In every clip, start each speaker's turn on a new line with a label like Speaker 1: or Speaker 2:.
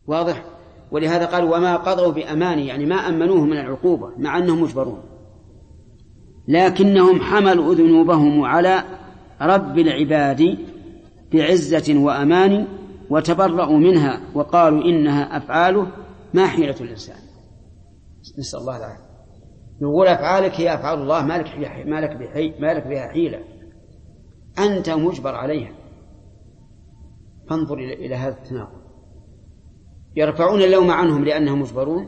Speaker 1: واضح؟ ولهذا قال وما قضوا بأماني، يعني ما أمنوه من العقوبة مع أنهم مجبرون، لكنهم حملوا ذنوبهم على رب العباد بعزة وأمان وتبرأوا منها وقالوا إنها أفعاله ما حيلة الإنسان. نسأل الله العافية. يقول أفعالك هي أفعال الله، ما لك بها حيلة، أنت مجبر عليها. فانظر إلى هذا التناقض. يرفعون اللوم عنهم لأنهم مجبرون،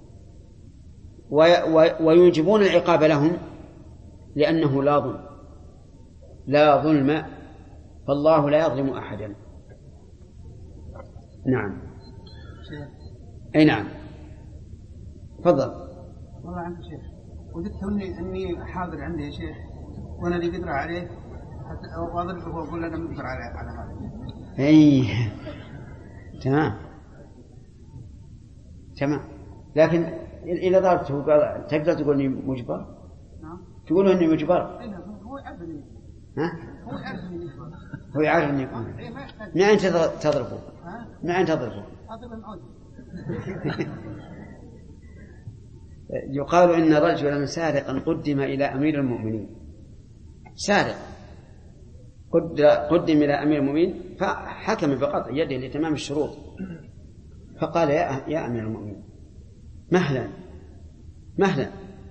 Speaker 1: ويوجبون العقاب لهم لأنه لا ظلم، فالله لا يظلم أحدا. نعم. أي نعم. تفضل.
Speaker 2: والله عنك شيخ، وددت أني حاضر عندي يا شيخ وأنا اللي قدر عليه وأضربه وأقول أنا مقدر على هذا.
Speaker 1: أي تمام. لكن إذا ضربته تقدر تقول إني مجبر؟ تقول إني مجبر؟
Speaker 2: هو يعرفني.
Speaker 1: هو يعرف إني من أين تضربه؟ من أين تضربه؟ يقال إن رجلا سارقا قدم إلى أمير المؤمنين، سارق قدم إلى أمير المؤمنين فحكم بقطع يده لتمام الشروط، فقال يا أمير المؤمنين مهلا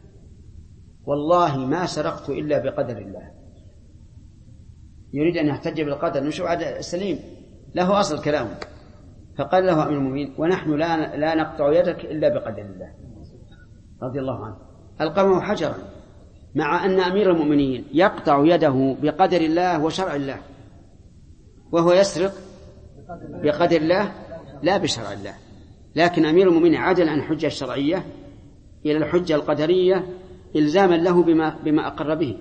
Speaker 1: والله ما سرقت إلا بقدر الله. يريد أن يحتج بالقدر، نشوف عاد سليم له أصل كلامه. فقال له أمير المؤمنين ونحن لا نقطع يدك إلا بقدر الله رضي الله عنه. ألقمه حجرا، مع أن أمير المؤمنين يقطع يده بقدر الله وشرع الله، وهو يسرق بقدر الله لا بشرع الله. لكن أمير المؤمنين عدل عن الحجة الشرعية إلى الحجة القدرية إلزاما له بما أقر به،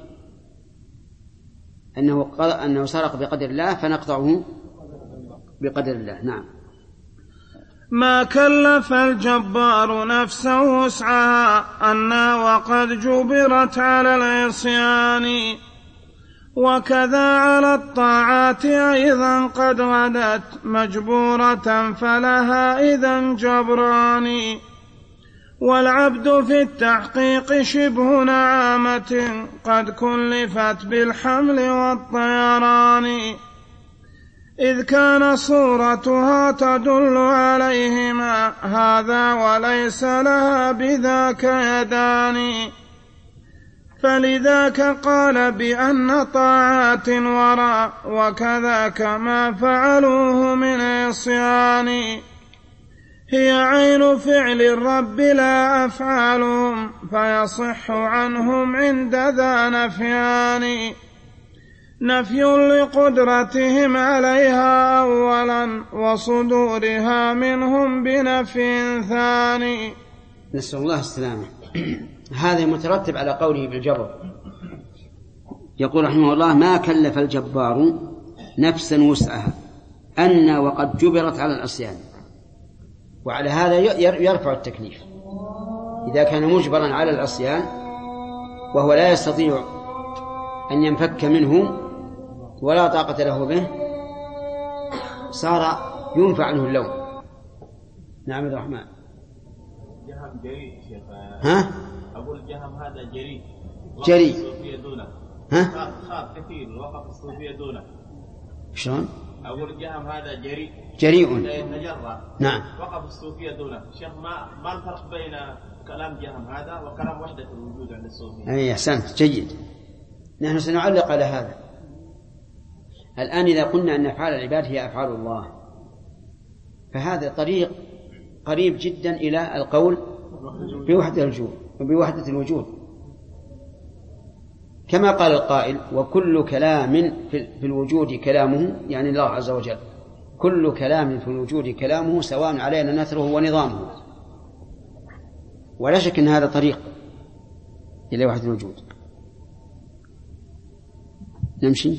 Speaker 1: أنه سرق بقدر الله فنقطعه بقدر الله. نعم.
Speaker 3: ما كلف الجبار نفسه وسعها أنها وقد جبرت على العصيان، وكذا على الطاعات أيضا قد غدت مجبورة فلها إذن جبران. والعبد في التحقيق شبه نعامة قد كلفت بالحمل والطيران، إذ كان صورتها تدل عليهما هذا وليس لها بذاك يدان. فلذاك قال بأن طاعات وراء وكذاك ما فعلوه من عصيان، هي عين فعل الرب لا أفعالهم فيصح عنهم عند ذا نفيان. نفي لقدرتهم عليها أولا وصدورها منهم بنفي ثاني.
Speaker 1: نسأل الله السلامة. هذا مترتب على قوله بالجبر. يقول رحمه الله ما كلف الجبار نفسا وسعها أن وقد جبرت على العصيان، وعلى هذا يرفع التكليف. إذا كان مجبرا على العصيان وهو لا يستطيع أن ينفك منه ولا طاقة له به صار ينفع عنه اللوم. نعم الرحمن.
Speaker 4: جهم جريء شيخ.
Speaker 1: ها؟
Speaker 4: أقول الجهم هذا جريء.
Speaker 1: جريء.
Speaker 4: الصوفية دونه.
Speaker 1: ها؟
Speaker 4: خاف كثير وقف الصوفية دونه.
Speaker 1: شلون؟
Speaker 4: أقول الجهم هذا جريء.
Speaker 1: جريء.
Speaker 4: يتجرأ.
Speaker 1: نعم.
Speaker 4: وقف الصوفية دونه. شيخ ما الفرق بين كلام جهم هذا وكلام وحدة الوجود عند الصوفية؟
Speaker 1: أي أحسنت جيد. نحن سنعلق على هذا الآن. إذا قلنا أن أفعال العباد هي أفعال الله فهذا طريق قريب جدا إلى القول بوحدة الوجود، كما قال القائل وكل كلام في الوجود كلامه، يعني الله عز وجل كل كلام في الوجود كلامه سواء علينا نثره ونظامه. ولا شك أن هذا طريق إلى وحدة الوجود. نمشي.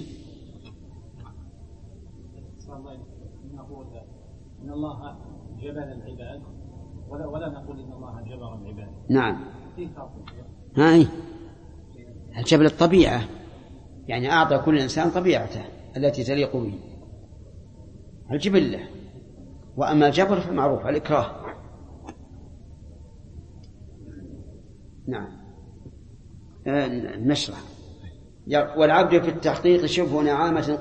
Speaker 5: إن الله جبل العباد ولا نقول إن الله جبر العباد.
Speaker 1: نعم. هاي الجبل الطبيعة، يعني أعطى كل إنسان طبيعته التي تليق به، الجبلة. وأما الجبر فمعروف الإكراه. نعم. نشرح. والعبد في التحقيق شبه نعامة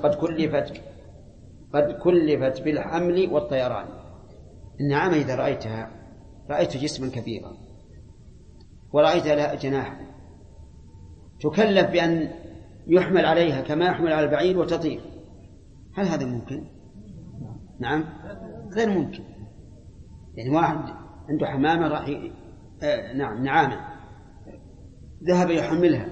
Speaker 1: قد كلفت بالحمل والطيران. النعامة إذا رأيتها رأيت جسما كبيرا ورأيت لها جناح، تكلف بأن يحمل عليها كما يحمل على البعير وتطير. هل هذا ممكن؟ نعم غير ممكن. يعني واحد عنده حمامة نعامة ذهب يحملها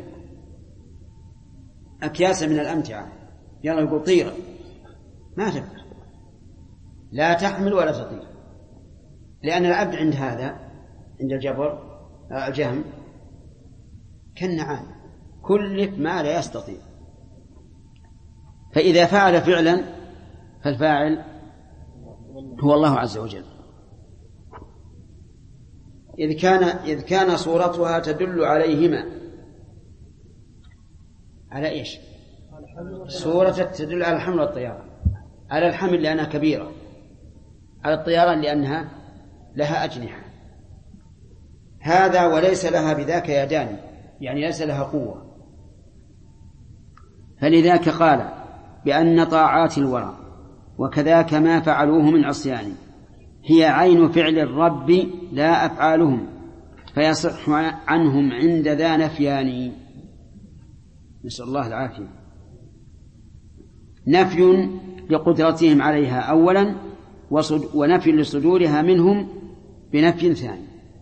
Speaker 1: أكياسا من الأمتعة، يلا يقول طيرة، ما تقدر، لا تحمل ولا تطير، لأن العبد عند هذا عند الجبر الجهم كالنعام كلف ما لا يستطيع. فإذا فعل فعلا فالفاعل هو الله عز وجل. إذ كان صورتها تدل عليهما على إيش؟ صورة تدل على الحمل والطيران. على الحمل لأنها كبيرة، على الطيران لأنها لها أجنحة. هذا وليس لها بذاك يدان، يعني ليس لها قوة. فلذاك قال بأن طاعات الورى وكذاك ما فعلوه من عصيان هي عين فعل الرب لا أفعالهم فيصح عنهم عند ذا نفيان. نسأل الله العافية. نفي لقدرتهم عليها أولا، ونفي لصدورها منهم بنفي ثاني،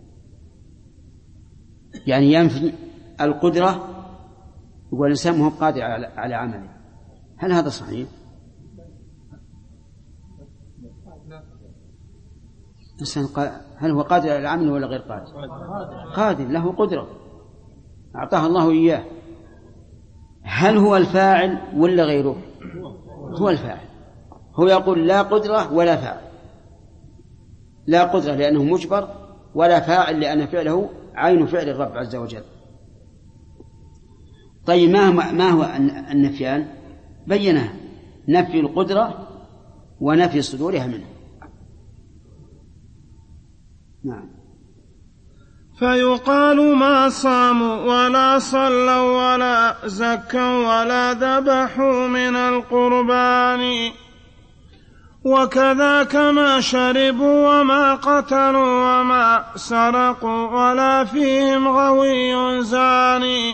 Speaker 1: يعني ينفي القدرة والإنسان هو قادر على عمله. هل هذا صحيح؟ هل هو قادر على العمل ولا غير قادر؟ قادر، له قدرة أعطاها الله إياه. هل هو الفاعل ولا غيره؟ هو الفاعل. هو يقول لا قدرة ولا فاعل، لا قدرة لأنه مجبر، ولا فاعل لأن فعله عين فعل الرب عز وجل. طيب ما هو النفيان؟ بينها: نفي القدرة ونفي صدورها منه. نعم.
Speaker 3: فيقال ما صاموا ولا صلوا ولا زكوا ولا ذبحوا من القربان، وكذاك ما شربوا وما قتلوا وما سرقوا ولا فيهم غوي زاني،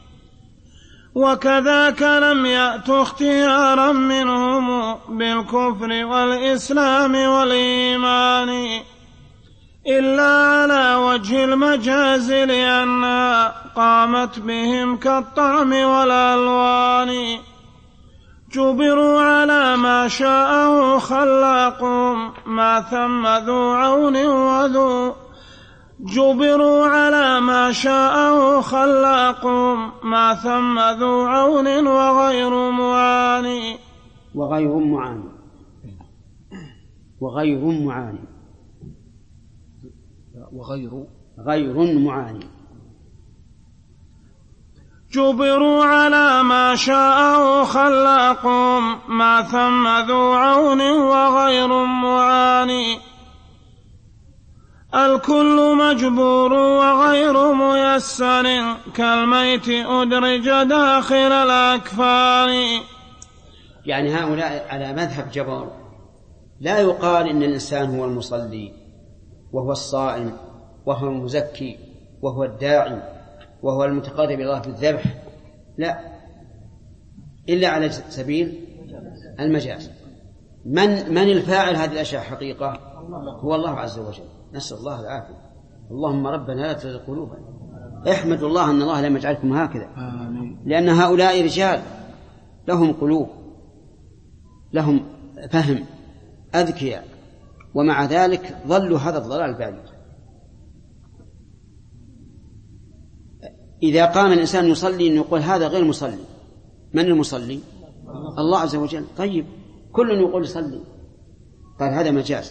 Speaker 3: وكذاك لم يأتوا اختيارا منهم بالكفر والإسلام والإيمان إلا على وجه المجاز لأنها قامت بهم كالطعم والألوان. جبروا على ما شاءه خلاقهم ما ثم ذو عون وذو جبروا على ما شاءه خلاقهم ما ثم ذو عون وغير معاني
Speaker 1: غير معاني.
Speaker 3: جبروا على ما شاءه خلاقهم ما ثم ذو عون وغير معاني. الكل مجبور وغير ميسر كالميت أدرج داخل الأكفان.
Speaker 1: يعني هؤلاء على مذهب جبار لا يقال إن الإنسان هو المصلي وهو الصائم وهو المزكي وهو الداعي وهو المتقرب إلى الله بالذبح، لا، إلا على سبيل المجاز. من الفاعل هذه الأشياء حقيقة؟ هو الله عز وجل. نسأل الله العافية. اللهم ربنا لا تزغ قلوبنا. احمد الله أن الله لم يجعلكم هكذا، لأن هؤلاء رجال لهم قلوب، لهم فهم، أذكياء، ومع ذلك ظلوا هذا الضلال البعيد. إذا قام الإنسان يصلي يقول هذا غير مصلي. من المصلي؟ الله عز وجل. طيب كل يقول يصلي، قال هذا مجاز،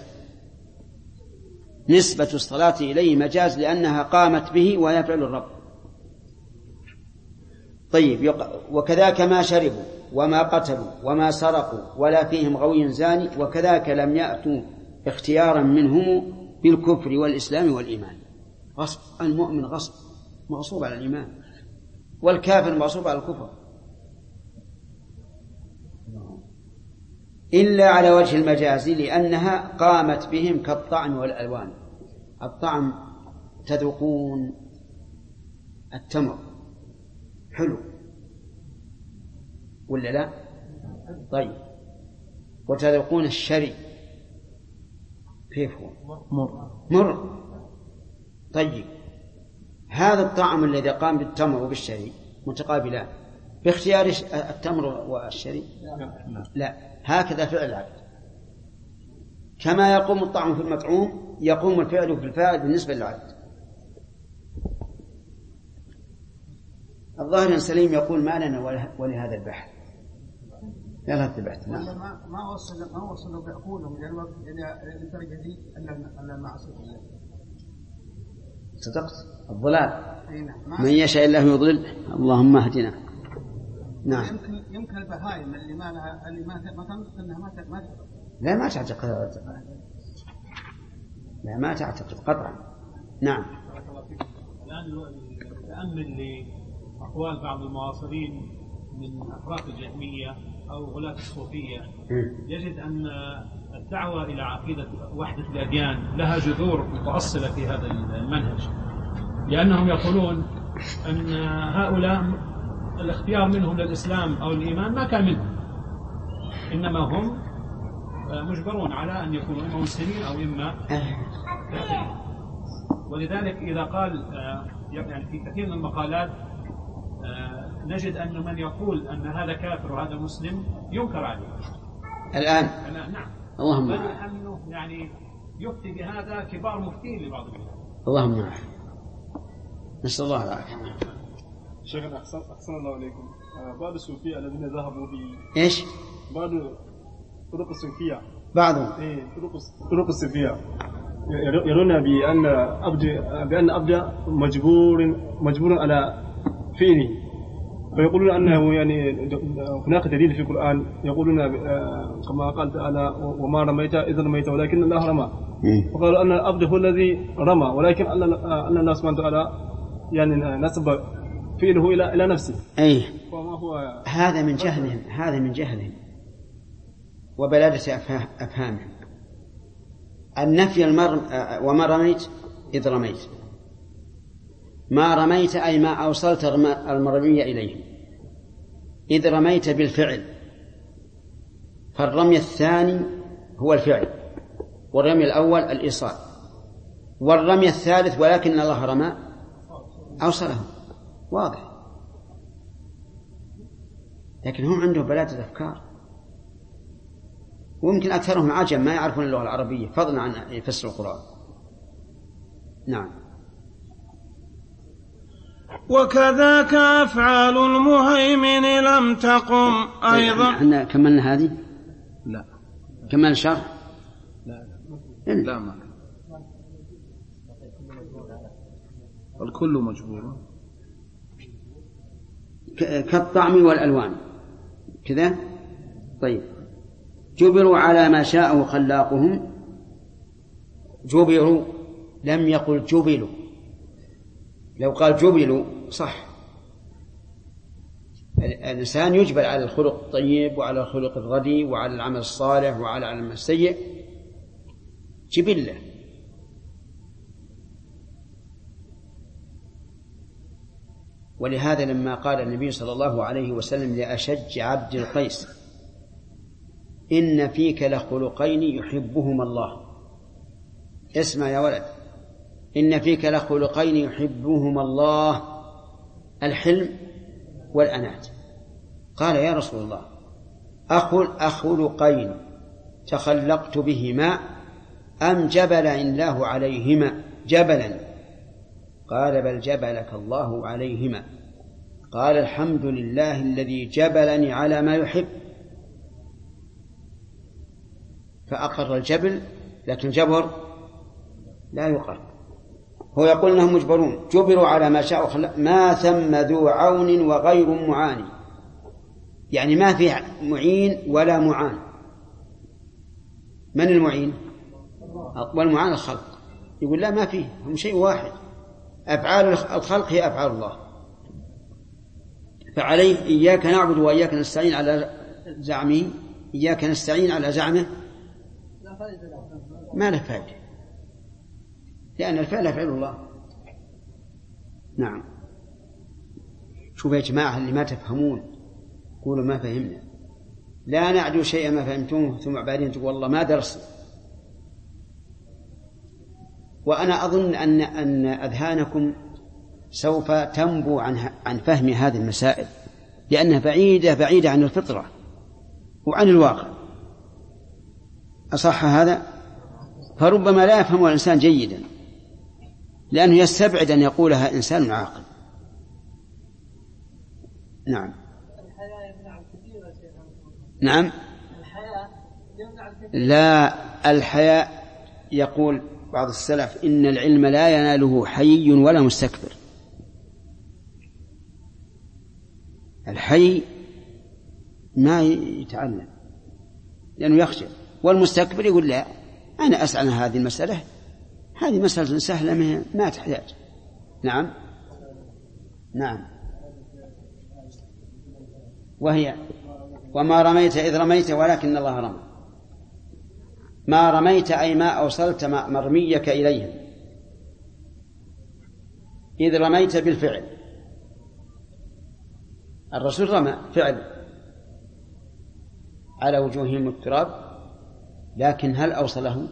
Speaker 1: نسبة الصلاة إليه مجاز لأنها قامت به وهي فعل الرب. طيب وكذاك ما شربوا وما قتلوا وما سرقوا ولا فيهم غوي زاني، وكذاك لم يأتوا اختيارا منهم بالكفر والإسلام والإيمان. غصب، المؤمن غصب مغصوب على الإيمان، والكافر مغصوب على الكفر، إلا على وجه المجاز لأنها قامت بهم كالطعم والألوان. الطعم تذوقون التمر حلو ولا لا؟ طيب. وتذوقون الشري كيف هو؟ مر. طيب، هذا الطعم الذي قام بالتمر وبالشري متقابلان باختيار التمر والشري؟ لا، هكذا فعل العبد. كما يقوم الطعم في المطعوم يقوم الفعل في الفاعل بالنسبة للعبد. الظاهر سليم يقول ما لنا ولهذا البحث. يلا البحث.
Speaker 2: ما وصلوا بعقولهم إلى الوقت إلى الدرجة دي ألا المعصية.
Speaker 1: صدقت. الضلال من يشاء الله يضلل. اللهم اهدنا. نعم.
Speaker 2: يمكن البهائم اللي ما تنطق انها ما
Speaker 1: لا ما تعتقد. لا ما تعتقد قطعا. نعم.
Speaker 5: الآن تأمل لأقوال بعض المعاصرين من أفراق الجهمية أو غلاة الصوفية، يجد أن الدعوة إلى عقيدة وحدة الأديان لها جذور متأصلة في هذا المنهج، لأنهم يقولون أن هؤلاء الاختيار منهم للإسلام أو الإيمان ما كان منهم، إنما هم مجبرون على أن يكونوا إما مسلمين أو إما كافرين. ولذلك إذا قال يعني في كثير من المقالات نجد أن من يقول أن هذا كافر وهذا مسلم ينكر عليه
Speaker 1: الآن.
Speaker 5: نعم.
Speaker 1: اللهم
Speaker 5: بل أنه يعني يفتي بهذا كبار مفتين لبعض البلاد.
Speaker 1: اللهم نعم. نسأل الله العافية.
Speaker 6: شيخنا أحسن الله عليكم. بعض الصوفية الذين ذهبوا
Speaker 1: إيش؟
Speaker 6: بعض طرق الصوفية.
Speaker 1: بعضهم.
Speaker 6: طرق الصوفية يرون بأن عبد مجبور على فعله، ويقولون أنه يعني هناك دليل في القرآن يقولون كما قال تعالى وما رميت إذ رميت ولكن الله رمى، وقالوا أن العبد هو الذي رمى ولكن أن الله سبحانه وتعالى يعني نسب فعله إلى نفسه.
Speaker 1: أي
Speaker 6: وما هو
Speaker 1: هذا من جهلهم وبلادة أفهامهم. النفي وما رميت إذ رميت، ما رميت أي ما أوصلت المرمية إليه، إذ رميت بالفعل، فالرمي الثاني هو الفعل، والرمي الأول الإيصال، والرمي الثالث ولكن الله رمى أوصله. واضح. لكن هم عندهم بلادة أفكار، ويمكن أكثرهم عجم ما يعرفون اللغة العربية فضلا عن يفسر القرآن. نعم.
Speaker 3: وكذاك أفعال المهيمن لم تقم أيضا.
Speaker 1: احنا كملنا هذه؟
Speaker 7: لا.
Speaker 1: كمل الشرح؟
Speaker 7: لا ما. الكل مجبور
Speaker 1: كالطعم والألوان كذا. طيب. جبروا على ما شاءه خلاقهم. جبروا، لم يقل جبلوا. لو قال جبلوا صح، الإنسان يجبل على الخلق الطيب وعلى الخلق الردي وعلى العمل الصالح وعلى العمل السيء، جبلة. ولهذا لما قال النبي صلى الله عليه وسلم لأشج عبد القيس إن فيك لخلقين يحبهما الله، اسمع يا ولد، إن فيك لخلقين يحبهما الله، الحلم والأنات. قال يا رسول الله أخلقين تخلقت بهما أم جبل الله عليهما جبلا؟ قال بل جبلك الله عليهما. قال الحمد لله الذي جبلني على ما يحب. فأقر الجبل، لكن جبر لا يقر. هو يقول أنهم مجبرون، جبروا على ما شاء ما ثم ذو عون وغير معاني، يعني ما في معين ولا معان. من المعين؟ والمعاني الخلق. يقول لا ما فيه، هم شيء واحد، أفعال الخلق هي أفعال الله. فعليه إياك نعبد وإياك نستعين على زعمه، إياك نستعين على زعمه ما له فائدة، لأن الفعل فعل الله. نعم. شوف يا جماعة اللي ما تفهمون قولوا ما فهمنا، لا نعدو شيئا ما فهمتوه ثم بعدين تقول والله ما درسنا. وأنا أظن أن أذهانكم سوف تنبو عن فهم هذه المسائل، لأنها بعيدة عن الفطرة وعن الواقع. أصح هذا؟ فربما لا يفهم الإنسان جيدا، لأنه يستبعد أن يقولها إنسان عاقل. نعم. نعم. لا، الحياء يقول بعض السلف إن العلم لا يناله حي ولا مستكبر. الحي ما يتعلم لأنه يخشى، والمستكبر يقول لا أنا أسأل عن هذه المسألة، هذه مسألة سهلة ما تحتاج. نعم. نعم. وهي وما رميت إذ رميت ولكن الله رمى. ما رميت أي ما أوصلت مرميك إليهم، إذ رميت بالفعل. الرسول رمى فعل على وجوههم التراب، لكن هل أوصله؟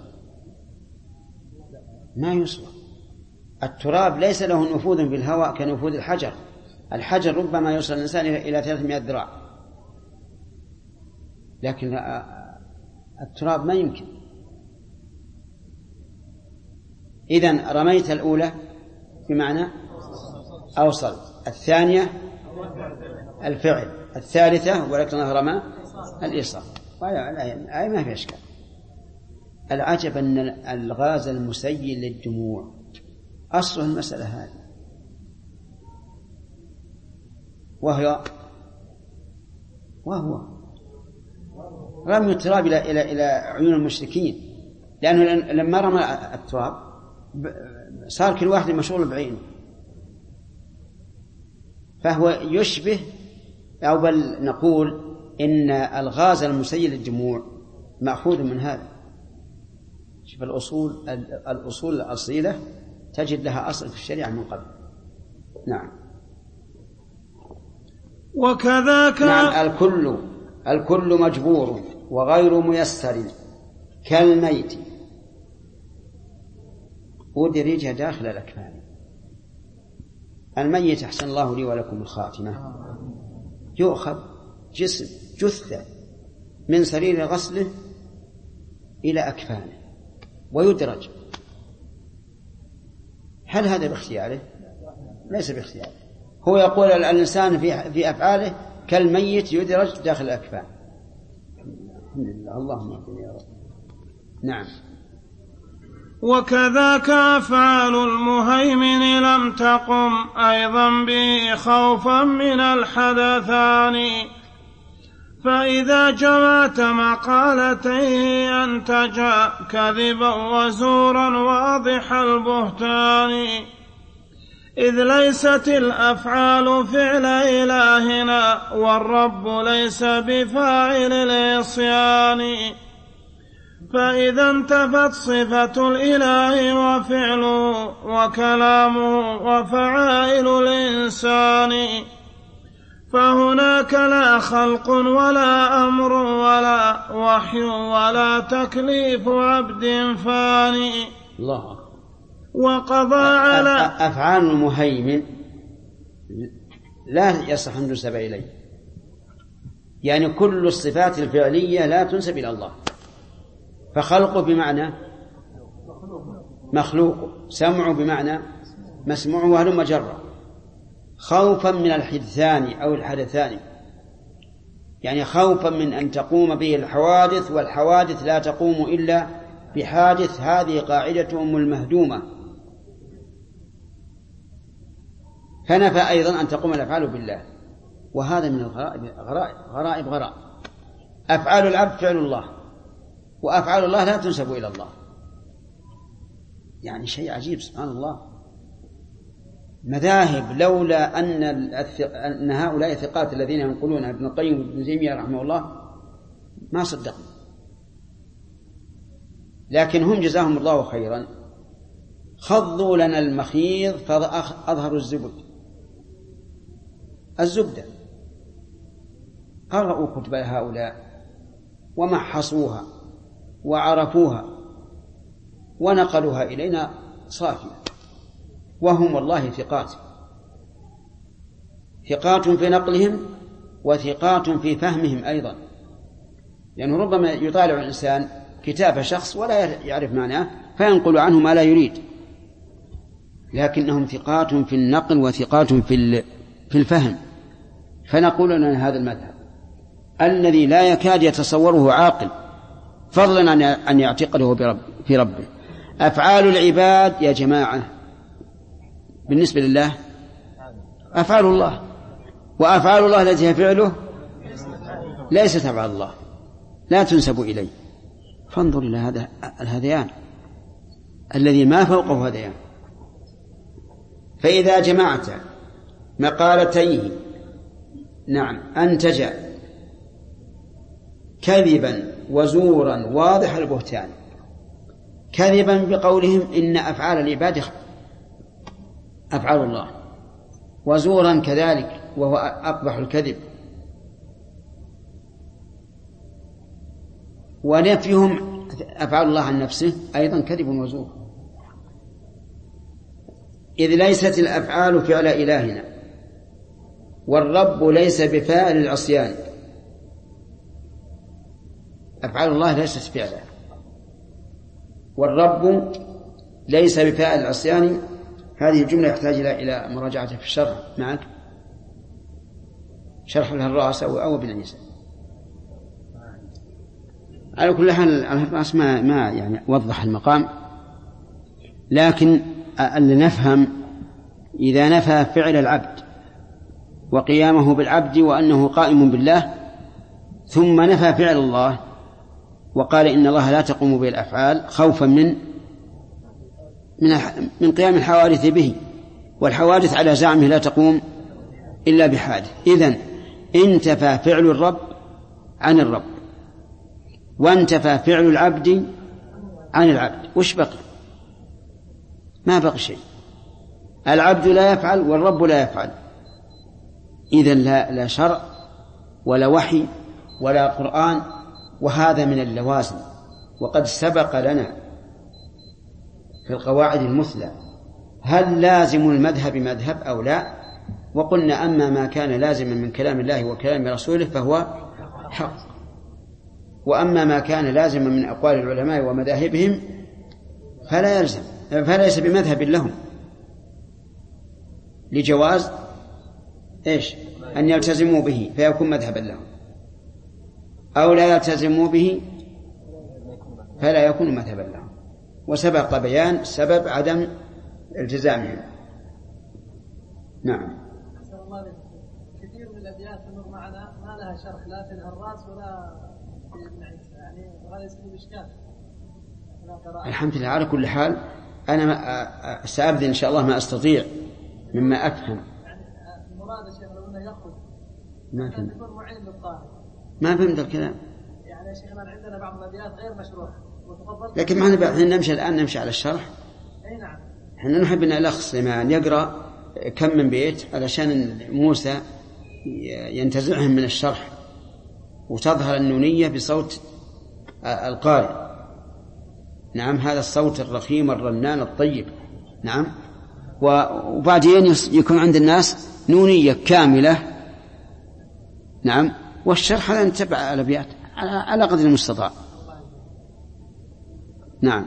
Speaker 1: ما يوصل. التراب ليس له نفوذ في الهواء كنفوذ الحجر. الحجر ربما يوصل الإنسان إلى 300 ذراع، لكن التراب ما يمكن. إذن رميت الأولى بمعنى أوصل، الثانية الفعل، الثالثة ولكن الله رمى الإيصال. أي ما في أشكال. العجب أن الغاز المسيل للدموع أصل المسألة هذه، وهو رمي التراب إلى عيون المشركين، لأنه لما رمى التراب صار كل واحد مشغول بعينه، فهو يشبه، أو بل نقول إن الغاز المسيل للدموع مأخوذ من هذا. شوف الأصول الأصيلة تجد لها أصل في الشريعة من قبل. نعم.
Speaker 3: وكذاك
Speaker 1: نعم. الكل مجبور وغير ميسر كالميت ودرج داخل الأكفان. الميت أحسن الله لي ولكم الخاتمة يؤخذ جثة من سرير غسله إلى أكفانه ويدرج. هل هذا باختياره؟ ليس باختياره. هو يقول الإنسان في أفعاله كالميت يدرج داخل الأكفان. الحمد لله. اللهم اهدنا يا رب. نعم.
Speaker 3: وكذاك أفعال المهيمن لم تقم أيضا به خوفا من الحدثان، فإذا جمعت مقالتيه أنتجا كذبا وزورا واضح البهتان، إذ ليست الأفعال فعل إلهنا والرب ليس بفاعل العصيان، فإذا انتفت صفة الإله وفعله وكلامه وفعائل الإنسان، فهناك لا خلق ولا أمر ولا وحي ولا تكليف عبد فاني.
Speaker 1: الله.
Speaker 3: وقضى على
Speaker 1: أفعال المهيمن لا يصح أن تنسب إليه، يعني كل الصفات الفعلية لا تنسب إلى الله. فخلقه بمعنى مخلوق، سمعه بمعنى مسموع، وهل مجرى. خوفا من الحدثان أو الحدثان، يعني خوفا من أن تقوم به الحوادث، والحوادث لا تقوم إلا بحادث. هذه قاعدتهم المهدومة. فنفى أيضا أن تقوم الأفعال بالله، وهذا من غرائب. أفعال العبد فعل الله، وأفعال الله لا تنسب إلى الله. يعني شيء عجيب سبحان الله. مذاهب لولا أن هؤلاء الثقات الذين ينقلون ابن القيم وابن تيمية رحمه الله ما صدقوا، لكن هم جزاهم الله خيرا خضوا لنا المخيض فأظهروا الزبدة، قرأوا كتب هؤلاء ومحصوها وعرفوها ونقلوها إلينا صافية، وهم والله ثقات في نقلهم وثقات في فهمهم أيضا، لأنه ربما يطالع الإنسان كتاب شخص ولا يعرف معناه فينقل عنه ما لا يريد، لكنهم ثقات في النقل وثقات في الفهم. فنقول لنا هذا المذهب الذي لا يكاد يتصوره عاقل، فضلا أن يعتقده في ربه. أفعال العباد يا جماعة بالنسبة لله أفعال الله، وأفعال الله التي هي فعله ليست أفعال الله، لا تنسب إليه. فانظر إلى هذا الهذيان الذي ما فوقه هذيان. فإذا جمعت مقالتيه نعم أنتج كذبا وزورا واضح البهتان. كذبا بقولهم إن أفعال العباد أفعال الله، وزورا كذلك وهو أقبح الكذب، ونفيهم أفعال الله عن نفسه أيضا كذب وزور، إذ ليست الأفعال فعل إلهنا، والرب ليس بفاعل العصيان. أفعال الله ليست فعلا، والرب ليس بفاعل العصيان. هذه الجملة يحتاج إلى مراجعة في الشرح معك، شرح الهراس أو ابن عيسى. على كل حال الهراس ما يعني وضح المقام، لكن اللي نفهم إذا نفى فعل العبد وقيامه بالعبد وأنه قائم بالله، ثم نفى فعل الله وقال إن الله لا تقوم به الأفعال خوفا من قيام الحوادث به، والحوادث على زعمه لا تقوم إلا بحادث. إذن انتفى فعل الرب عن الرب، وانتفى فعل العبد عن العبد، وش بقي؟ ما بقي شيء. العبد لا يفعل والرب لا يفعل. إذن لا شرع ولا وحي ولا قرآن، وهذا من اللوازم. وقد سبق لنا في القواعد المثلى هل لازم المذهب مذهب أو لا، وقلنا أما ما كان لازما من كلام الله وكلام رسوله فهو حق، وأما ما كان لازما من أقوال العلماء ومذاهبهم فلا يلزم، فليس بمذهب لهم، لجواز أن يلتزموا به فيكون مذهبا لهم، أو لا يلتزموا به فلا يكون مذهبا لهم. وسبق بيان سبب عدم التزامهم. نعم.
Speaker 8: كثير من الأبيات تمر معنا ما لها شرح لا في الهراس ولا في ابن عيسى، يعني وهذا يسبب إشكال.
Speaker 1: الحمد لله. على كل حال أنا سأبذل إن شاء الله ما أستطيع مما أفهم.
Speaker 8: يعني المراد يا شيخ لو أنه يخرج
Speaker 1: ما فهمت.
Speaker 8: يكون معين للطالب.
Speaker 1: ما فهمت الكلام.
Speaker 8: يعني يا شيخنا عندنا بعض الأبيات غير مشروعة.
Speaker 1: لكن ما نمشي الآن نمشي على الشرح.
Speaker 8: أي نعم.
Speaker 1: إحنا نحب أن الأخ سليمان يقرأ كم من بيت علشان موسى ينتزعهم من الشرح وتظهر النونية بصوت القارئ. نعم، هذا الصوت الرخيم الرنان الطيب. نعم. وبعدين يكون عند الناس نونية كاملة. نعم. والشرح هذا نتبع الأبيات على قدر المستطاع. نعم.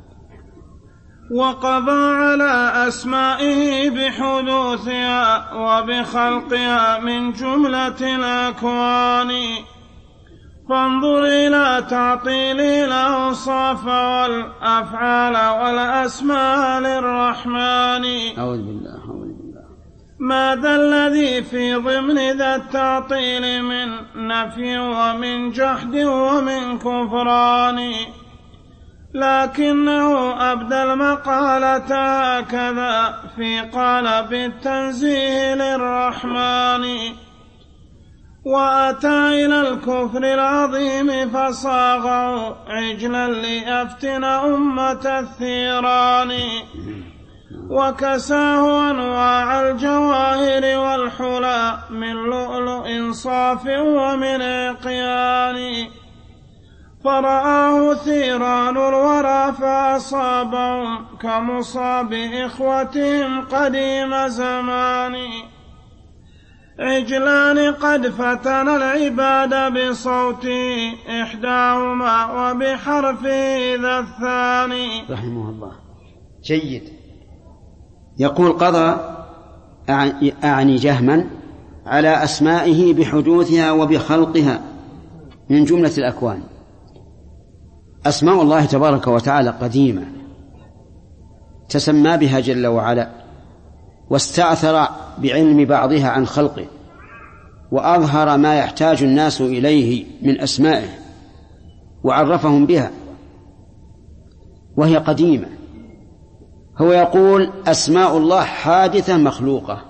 Speaker 3: وقضى على أسمائه بحدوثها وبخلقها من جملة الأكوان، فانظر إلى تعطيله الأوصاف والأفعال والأسماء للرحمن.
Speaker 1: أعوذ بالله.
Speaker 3: ماذا الذي في ضمن ذا التعطيل من نفي ومن جحد ومن كفران؟ لكنه أبدى المقالة هكذا في قالب التنزيه للرحمن، وأتى إلى الكفر العظيم فصاغه عجلا ليفتن أمة الثيران، وكساه أنواع الجواهر والحلى من لؤلؤ صاف ومن عقيان، فرآه ثيران الورى فأصابهم كمصاب إخوتهم قديم زمان، عجلان قد فتن العباد بصوته إحداهما وبحرفه ذا الثاني.
Speaker 1: رحمه الله. جيد. يقول قضى أعني جهما على أسمائه بحدوثها وبخلقها من جملة الأكوان. أسماء الله تبارك وتعالى قديمة تسمى بها جل وعلا، واستأثر بعلم بعضها عن خلقه، وأظهر ما يحتاج الناس إليه من أسمائه وعرفهم بها، وهي قديمة. هو يقول أسماء الله حادثة مخلوقة،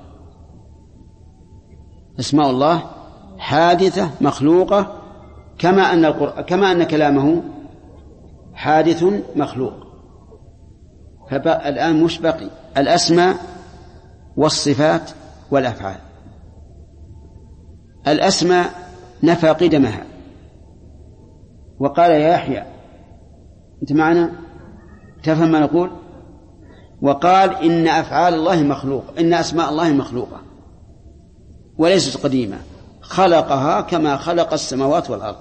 Speaker 1: أسماء الله حادثة مخلوقة، كما أن كلامه حادث مخلوق. فالآن مش بقي الأسماء والصفات والأفعال. الأسماء نفى قدمها وقال يا يحيى أنت معنا تفهم ما نقول، وقال إن أفعال الله مخلوق، إن أسماء الله مخلوقة وليست قديمة، خلقها كما خلق السماوات والأرض.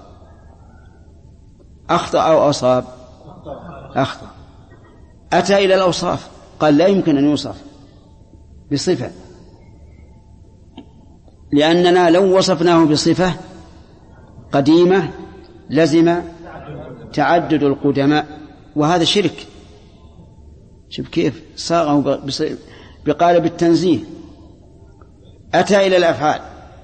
Speaker 1: أخطأ أو أصاب؟ أخطأ. أتى إلى الأوصاف قال لا يمكن أن يوصف بصفة، لأننا لو وصفناه بصفة قديمة لزم تعدد القدماء، وهذا شرك. شوف كيف صاغه بقالب التنزيه. أتى إلى الأفعال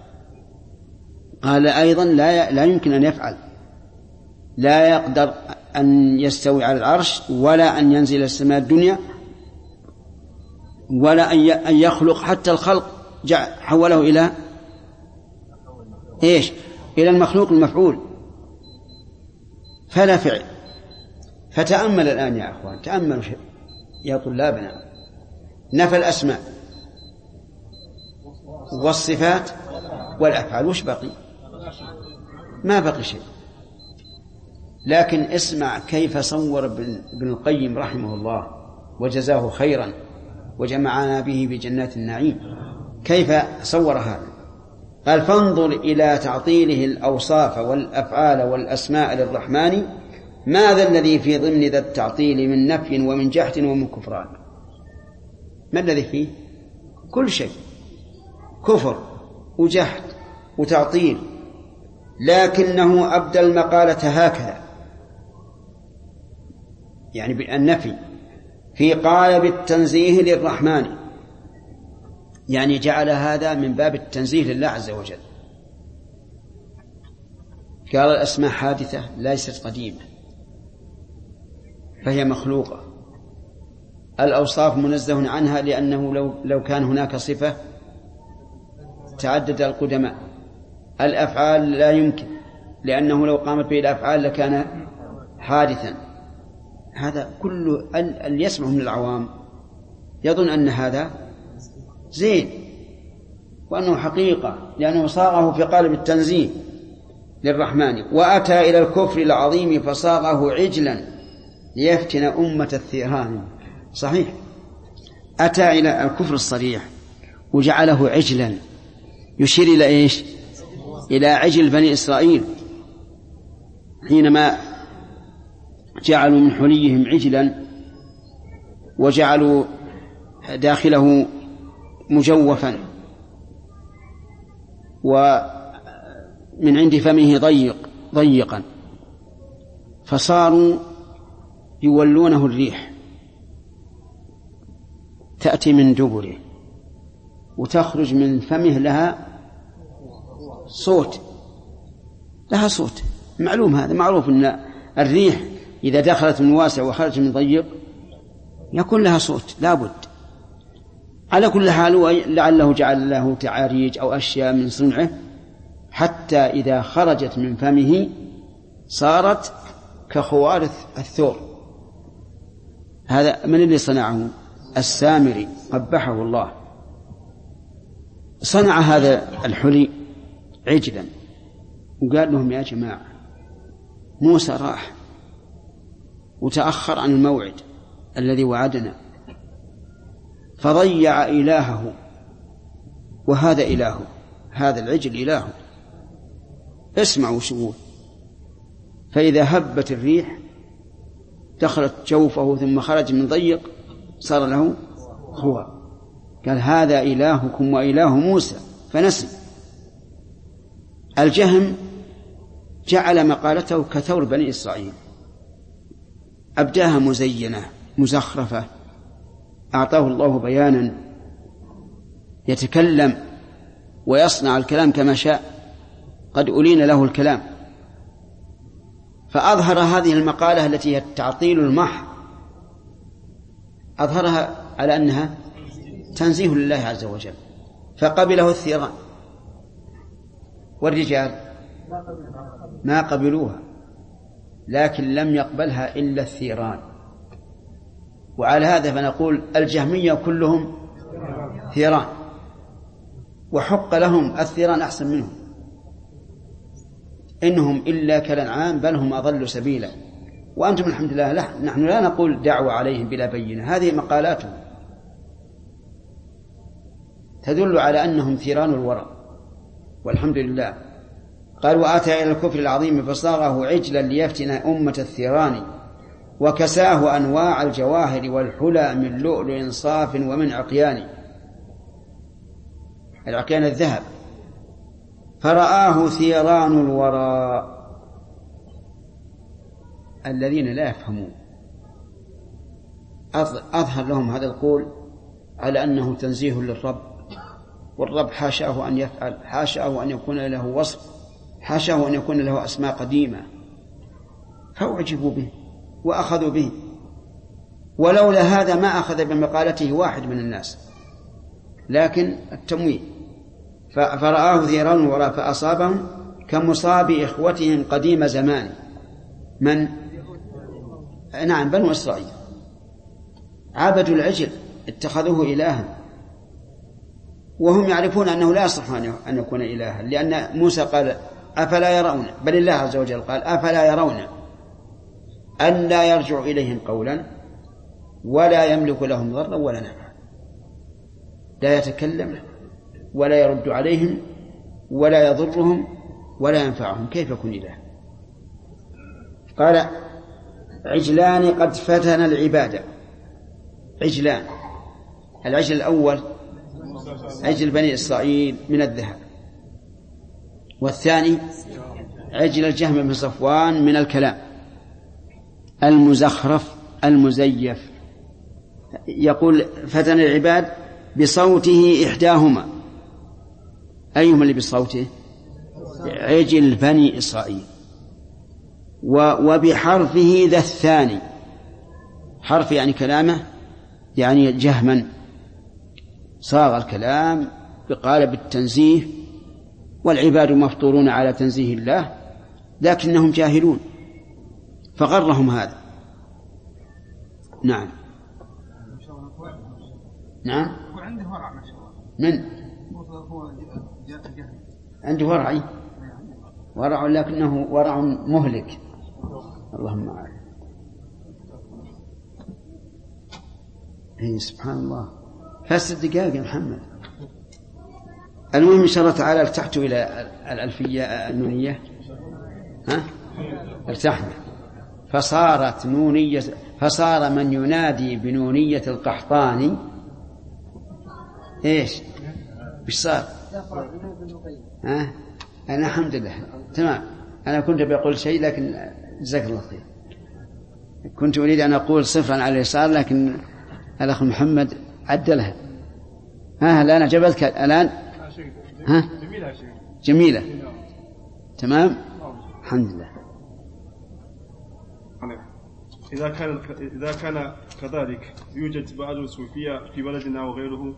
Speaker 1: قال أيضا لا يمكن أن يفعل، لا يقدر أن يستوي على العرش، ولا أن ينزل السماء الدنيا، ولا أن يخلق حتى الخلق حوله إلى إيش؟ إلى المخلوق المفعول، فلا فعل. فتأمل الآن يا أخوان، تأملوا يا طلابنا، نفى الأسماء والصفات والأفعال، وش بقي؟ ما بقي شيء. لكن اسمع كيف صور ابن القيم رحمه الله وجزاه خيرا وجمعنا به بجنات النعيم، كيف صور هذا. قال فانظر إلى تعطيله الأوصاف والأفعال والأسماء للرحمن، ماذا الذي في ضمن ذا التعطيل من نفي ومن جحد ومن كفران؟ ما الذي فيه؟ كل شيء، كفر وجحد وتعطيل، لكنه أبدى المقالة هكذا، يعني بالنفي في قالب التنزيه للرحمن، يعني جعل هذا من باب التنزيه لله عز وجل. قال الأسماء حادثة ليست قديمة فهي مخلوقة، الأوصاف منزه عنها لأنه لو كان هناك صفة تعدد القدماء، الأفعال لا يمكن لأنه لو قامت به الأفعال لكان حادثا. هذا كله اللي يسمع من العوام يظن أن هذا زين وأنه حقيقة، لأنه صاغه في قالب التنزيه للرحمن. وأتى إلى الكفر العظيم فصاغه عجلا ليفتن أمة الثيران. صحيح، أتى إلى الكفر الصريح وجعله عجلا، يشير إلى إيش؟ إلى عجل بني إسرائيل حينما جعلوا من حليهم عجلا وجعلوا داخله مجوفا ومن عند فمه ضيقا، فصاروا يولونه الريح تأتي من دبره وتخرج من فمه لها صوت، معلوم، هذا معروف أن الريح إذا دخلت من واسع وخرجت من ضيق يكون لها صوت لابد. على كل حال لعله جعل له تعاريج أو أشياء من صنعه حتى إذا خرجت من فمه صارت كخوار الثور. هذا من اللي صنعه؟ السامري قبحه الله. صنع هذا الحلي عجلا وقال لهم يا جماعة موسى راح وتأخر عن الموعد الذي وعدنا فضيع إلهه وهذا إلهه، هذا العجل إلهه. اسمعوا شوفوا. فإذا هبت الريح دخلت جوفه ثم خرج من ضيق صار له خوار. قال هذا إلهكم وإله موسى فنسي. الجهم جعل مقالته كثور بني إسرائيل، أبداها مزينة مزخرفة، أعطاه الله بيانا يتكلم ويصنع الكلام كما شاء، قد ألين له الكلام. فأظهر هذه المقالة التي هي التعطيل المحض، أظهرها على أنها تنزيه لله عز وجل، فقبله الثيران. والرجال ما قبلوها، لكن لم يقبلها إلا الثيران. وعلى هذا فنقول الجهمية كلهم ثيران، وحق لهم الثيران أحسن منهم، إنهم إلا كالأنعام بل هم أضل سبيلا. وأنتم الحمد لله نحن لا نقول دعوة عليهم بلا بينة، هذه مقالاتهم تدل على أنهم ثيران الورى والحمد لله. قال وآتى إلى الكفر العظيم فصاغه عجلا ليفتن أمة الثيران وكساه أنواع الجواهر والحلى من لؤلؤ صاف ومن عقيان. العقيان الذهب. فرآه ثيران الورى الذين لا يفهمون. أظهر لهم هذا القول على أنه تنزيه للرب، والرب حاشاه أن يفعل، حاشاه أن يكون له وصف، حاشاه أن يكون له أسماء قديمة، فأعجبوا به وأخذوا به. ولولا هذا ما أخذ بمقالته واحد من الناس، لكن التمويه. فرآه ثيران الورى فأصابهم كمصاب إخوتهم قديم زمان. من؟ نعم بنو إسرائيل عبدوا العجل، اتخذوه إلها، وهم يعرفون أنه لا يصح أن يكون إلها، لأن موسى قال أفلا يرون، بل الله عز وجل قال أفلا يرون أن لا يرجع إليهم قولا ولا يملك لهم ضرا ولا نفعا، لا يتكلم ولا يرد عليهم ولا يضرهم ولا ينفعهم، كيف يكون إله؟ قال عجلان قد فتن العبادة. عجلان، العجل الأول عجل بني إسرائيل من الذهب، والثاني عجل الجهم بن صفوان من الكلام المزخرف المزيف. يقول فتن العباد بصوته إحداهما. أيهما اللي بصوته؟ عجل بني إسرائيل. وبحرفه ذا الثاني، حرف يعني كلامه يعني جهما، صاغ الكلام بقالب التنزيه، والعباد مفطورون على تنزيه الله لكنهم جاهلون فغرهم هذا. نعم نعم
Speaker 2: وعنده ورع ما شاء الله.
Speaker 1: من؟
Speaker 2: هو
Speaker 1: عنده ورعي، ورع لكنه ورع مهلك. اللهم أعلم. سبحان الله. 5 دقائق يا محمد. المهم إن شاء الله تعالى ارتحت إلى الألفية النونية. ها؟ ارتحنا. فصارت نونية، فصار من ينادي بنونية القحطاني إيش؟ وش صار؟ ها؟ أنا الحمد لله تمام. أنا كنت بقول شيء لكن جزاك الله خير. كنت أريد أن أقول 0 على اليسار لكن الأخ محمد عدلها. ها الآن عجبتك الآن؟ ها؟ جميلة تمام الحمد لله.
Speaker 6: إذا كان كذلك يوجد بعض الصوفية في بلدنا وغيره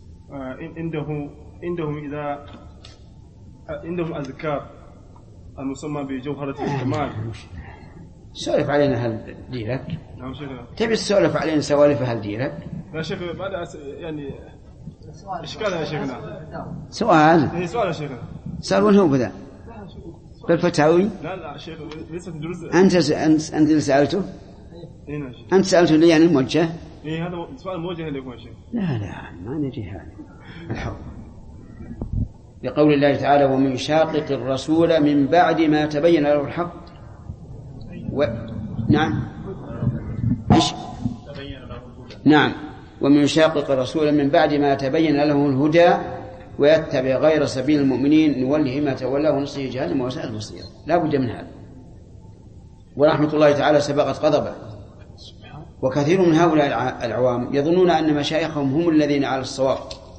Speaker 6: عندهم أذكار المسمى بجوهرة الكمال.
Speaker 1: سولف علينا هل ديرك؟
Speaker 6: نعم شيخنا.
Speaker 1: تبي تسولف علينا سوالف هل ديرك؟
Speaker 6: لا شيخ بعد يعني إشكال يا شيخنا.
Speaker 1: سؤال
Speaker 6: يا شيخنا.
Speaker 1: سأل وين هو بذا؟ بالفتاوي؟
Speaker 6: لا شيخ لسه تدرس.
Speaker 1: أنت اللي سألته؟ أنت سألته لي عن الموجه؟
Speaker 6: إيه هذا سؤال موجه لكم يا شيخ.
Speaker 1: لا ما نجي هذا الحق. لقول الله تعالى ومن يشاقق الرسول من بعد ما تبين له الحق نعم إيش؟ نعم ومن يشاقق الرسول من بعد ما تبين له الهدى ويتبع غير سبيل المؤمنين نوله ما تولى ونصيه جهنم وساءت مصيره. لا بد من هذا. ورحمة الله تعالى سبقت غضبه. وكثير من هؤلاء العوام يظنون أن مشايخهم هم الذين على الصواب،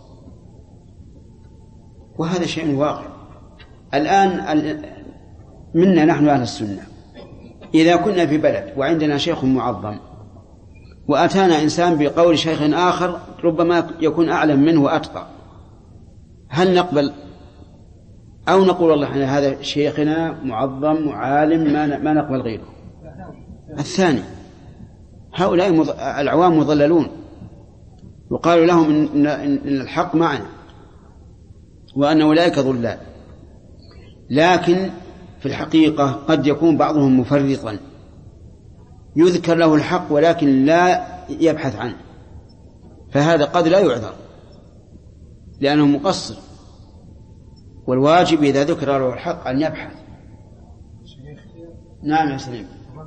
Speaker 1: وهذا شيء واقع. الآن منا نحن أهل السنة إذا كنا في بلد وعندنا شيخ معظم وأتانا إنسان بقول شيخ آخر ربما يكون أعلم منه وأتقى، هل نقبل أو نقول الله هذا شيخنا معظم وعالم ما نقبل غيره؟ الثاني. هؤلاء العوام مضللون وقالوا لهم إن الحق معنا وأن أولئك ضلال، لكن في الحقيقة قد يكون بعضهم مفرطا يذكر له الحق ولكن لا يبحث عنه، فهذا قد لا يعذر لأنه مقصر، والواجب إذا ذكر له الحق أن يبحث. نعم يا سليم.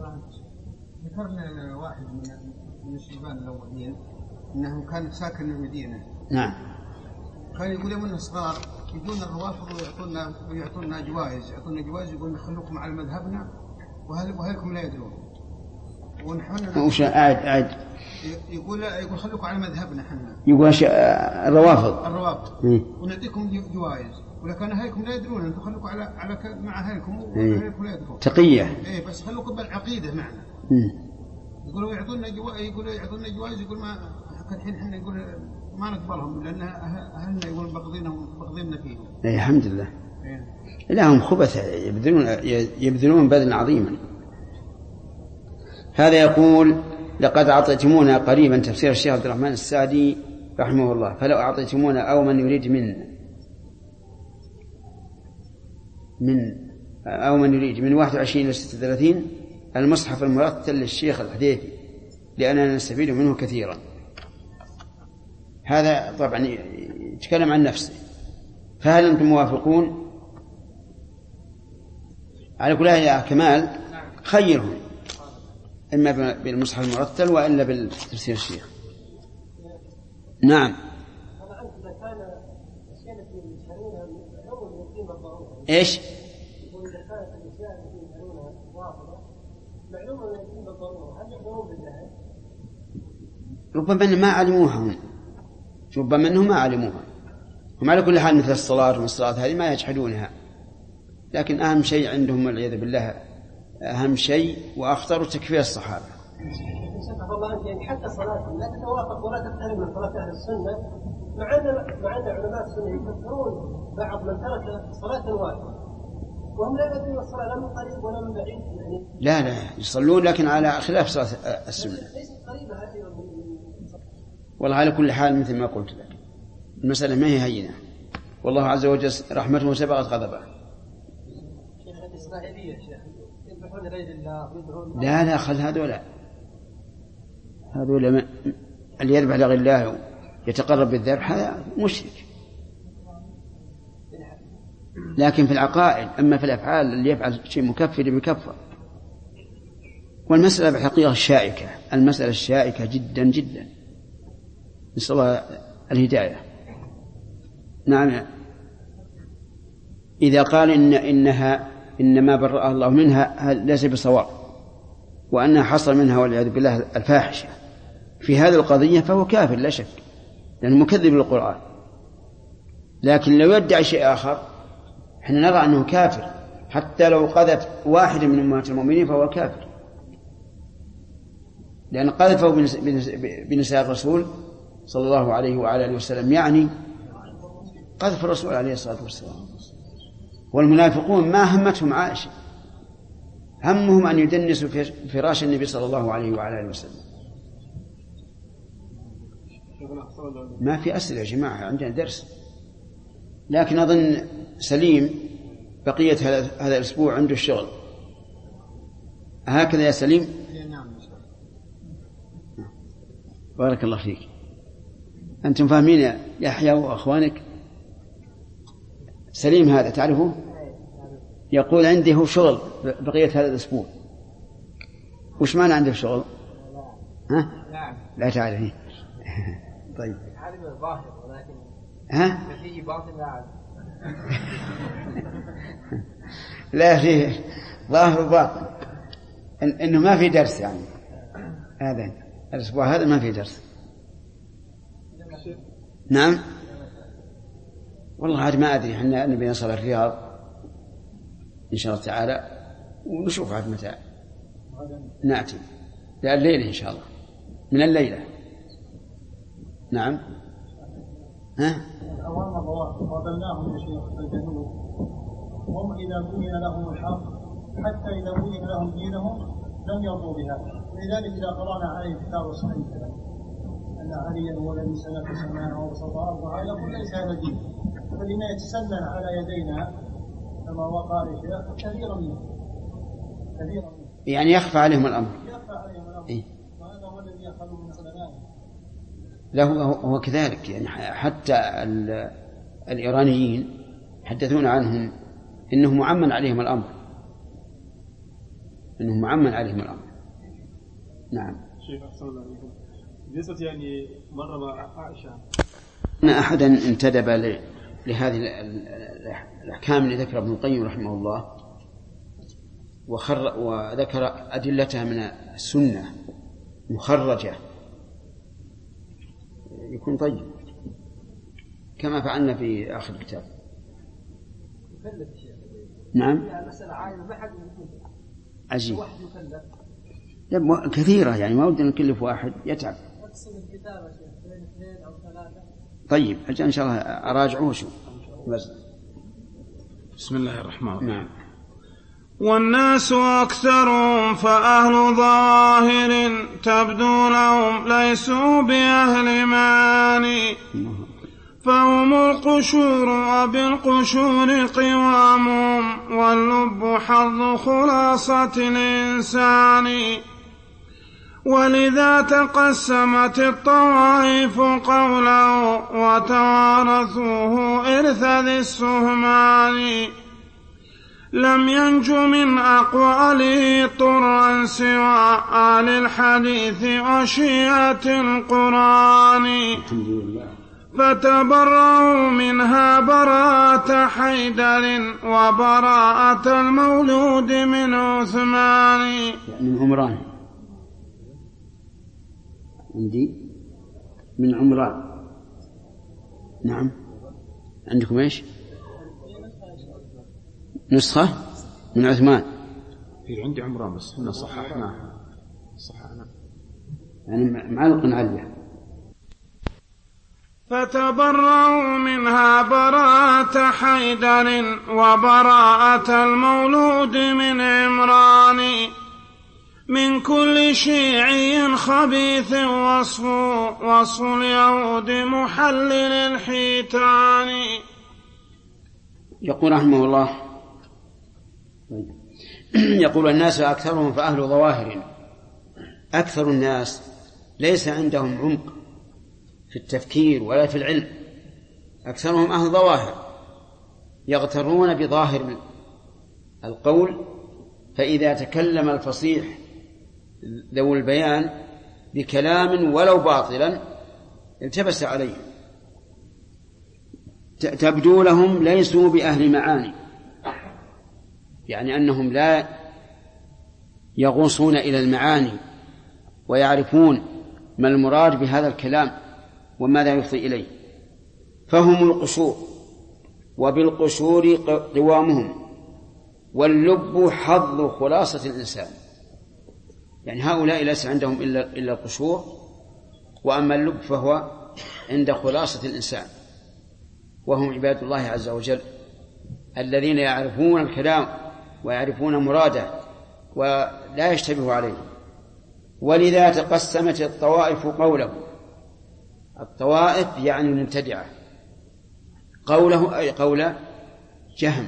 Speaker 2: ذكرنا واحد من الشيبان الأولين أنه كان ساكن المدينة.
Speaker 1: نعم.
Speaker 2: كان يقول يوم أنه صغار يقولون الروافض ويعطونا جوائز، يقولون خلوكم على مذهبنا وهلكم لا يدرون. ونحن
Speaker 1: وش عاد
Speaker 2: يقول خلوكم على مذهبنا حنا.
Speaker 1: يقول الروافض
Speaker 2: ونعطيكم جوائز ولكن هلكم لا يدرون، أنتم خلوكم على مع هلكم وهلكم لا يدرون.
Speaker 1: تقية.
Speaker 2: بس خلوكم بالعقيدة معنا. يقولوا يعطونا جوائز يقول ما الحين احنا يقول ما نقبلهم لأن أهلنا يقول بغضينا فيهم.
Speaker 1: الحمد لله. لهم خبث يبذلون بذلا عظيما. هذا يقول لقد أعطيتمونا قريبا تفسير الشيخ عبد الرحمن السعدي رحمه الله، فلو أعطيتمونا أو من يريد من 21 إلى 36 المصحف المرتل للشيخ الحديثي لأننا نستفيد منه كثيرا. هذا طبعا يتكلم عن نفسه، فهل أنتم موافقون؟ على كل يا كمال خيرهم إما بالمصحف المرتل وإلا بالتفسير الشيخ. نعم. إيش؟ ربما ما علموها، ربما أنهم ما علموها. هم على كل حال مثل الصلاة والصلاة هذه ما يجحدونها، لكن أهم شيء عندهم والعياذ بالله أهم شيء وأخطر تكفير الصحابة.
Speaker 8: يعني حتى صلاتهم لا تتوافق ولا تقترب من صلاة أهل السنة، مع أن علماء السنة يكفرون بعض من ترك صلاة واحدة وهم لا يدرون الصلاة لا من قريب ولا من بعيد يعني.
Speaker 1: لا يصلون لكن على خلاف صلاة السنة.
Speaker 8: ليست قريبة هذه.
Speaker 1: والله على كل حال مثل ما قلت لك المسألة ما هي هينة، والله عز وجل رحمته سبقت غضبه. لا خل هذولا اللي يذبح لغير الله يتقرب بالذبح هذا مشرك، لكن في العقائد أما في الأفعال اللي يفعل شيء مكفر بكفر. والمسألة بحقيقة الشائكة، المسألة الشائكة جدا جدا، نسأل الله الهداية. نعم. إذا قال إنما برأ الله منها ليس بصواب وأنها حصل منها والعياذ بالله الفاحشة في هذه القضية فهو كافر لا شك لأنه مكذب للقرآن، لكن لو يدعي شيء آخر احنا نرى أنه كافر حتى لو قذف واحد من أمهات المؤمنين فهو كافر. لأن قذفه بنساء الرسول صلى الله عليه وعلى آله وسلم يعني قذف الرسول عليه الصلاة والسلام. والمنافقون ما همتهم عائشة، همهم أن يدنسوا في فراش النبي صلى الله عليه وعلى آله وسلم. ما في أسئلة يا جماعة، عندنا درس. لكن أظن سليم بقية هذا الأسبوع عنده الشغل، هكذا يا سليم؟ بارك الله فيك. أنتم فاهمين يا يحيى وأخوانك؟ سليم هذا تعرفه؟ يقول عندي هو شغل بقية هذا الأسبوع. وش معنى عنده شغل؟ ها؟ لا تعرفين. طيب. ها؟ لا فيه ظاهر وباطن، إنه ما في درس يعني. هذا الأسبوع هذا ما في درس. نعم. والله عاد ما أدري، إحنا نبي نصل الرياض إن شاء الله تعالى ونشوف عاد متى نأتي. الليلة إن شاء الله، من الليلة. نعم. ها؟
Speaker 9: الأوامر قابلناهم يا شيخ في الجنوب، هم إذا بين لهم الحق حتى إذا بين لهم دينهم لم يرضوا بها. لذلك إذا قرأنا عليه كتاب الصحيح أن عليا هو الذي سلك سماءه وسط أرضها يقول ليس هذا دين، فلما يتسنن على يدينا كما هو قال الشيخ كثيرا منه
Speaker 1: يعني يخفى عليهم الأمر.
Speaker 9: إيه؟ وهذا هو الذي يخلو من علمائه.
Speaker 1: له هو كذلك يعني. حتى الإيرانيين يحدثون عنهم إنه معمن عليهم الأمر، إنه معمن عليهم الأمر. نعم.
Speaker 6: شيخ أحسن الله عليكم. بالنسبة يعني مرة مع عائشة
Speaker 1: أن أحدا انتدب لهذه الأحكام اللي ذكر ابن القيم رحمه الله وذكر أدلتها من السنة مخرجة يكون طيب، كما فعلنا في آخر الكتاب. نعم. عجيب. كثيرة يعني، ما ودنا نكلف واحد يتعب. طيب إن شاء الله أراجعه وشوف.
Speaker 7: بسم الله الرحمن الرحيم.
Speaker 1: نعم.
Speaker 3: والناس أكثرهم فأهل ظاهر تبدو لهم ليسوا بأهل معاني، فهم القشور وبالقشور قوامهم، واللب حظ خلاصة الإنسان. ولذا تقسمت الطوائف قوله وتوارثوه إرث ذي السهمان. لم ينج من أقواله طرا سوى آل الحديث وشيعة القرآن، فتبرأوا منها براءة حيدر وبراءة المولود من عثمان.
Speaker 1: من عمران، عندي من عمران. نعم. عندكم إيش؟ نسخة من عثمان.
Speaker 7: عندي عمران بس هنا صححنا
Speaker 1: يعني معلق عليه.
Speaker 3: فتبرأوا منها براءة حيدر وبراءة المولود من عمران، من كل شيعي خبيث وصف اليهود محلل الحيتان.
Speaker 1: يقول رحمه الله يقول الناس أكثرهم فأهل ظواهر. أكثر الناس ليس عندهم عمق في التفكير ولا في العلم، أكثرهم أهل ظواهر، يغترون بظاهر القول، فإذا تكلم الفصيح ذو البيان بكلام ولو باطلا التبس عليه. تبدو لهم ليسوا بأهل معاني، يعني أنهم لا يغوصون إلى المعاني ويعرفون ما المراد بهذا الكلام وماذا يفضي إليه، فهم القشور وبالقشور قوامهم، واللب حظ خلاصة الإنسان. يعني هؤلاء ليس عندهم إلا القشور، وأما اللب فهو عند خلاصة الإنسان، وهم عباد الله عز وجل الذين يعرفون الكلام ويعرفون مراده ولا يشتبه عليه. ولذا تقسمت الطوائف قوله. الطوائف يعني المبتدعة، قوله أي قول جهم،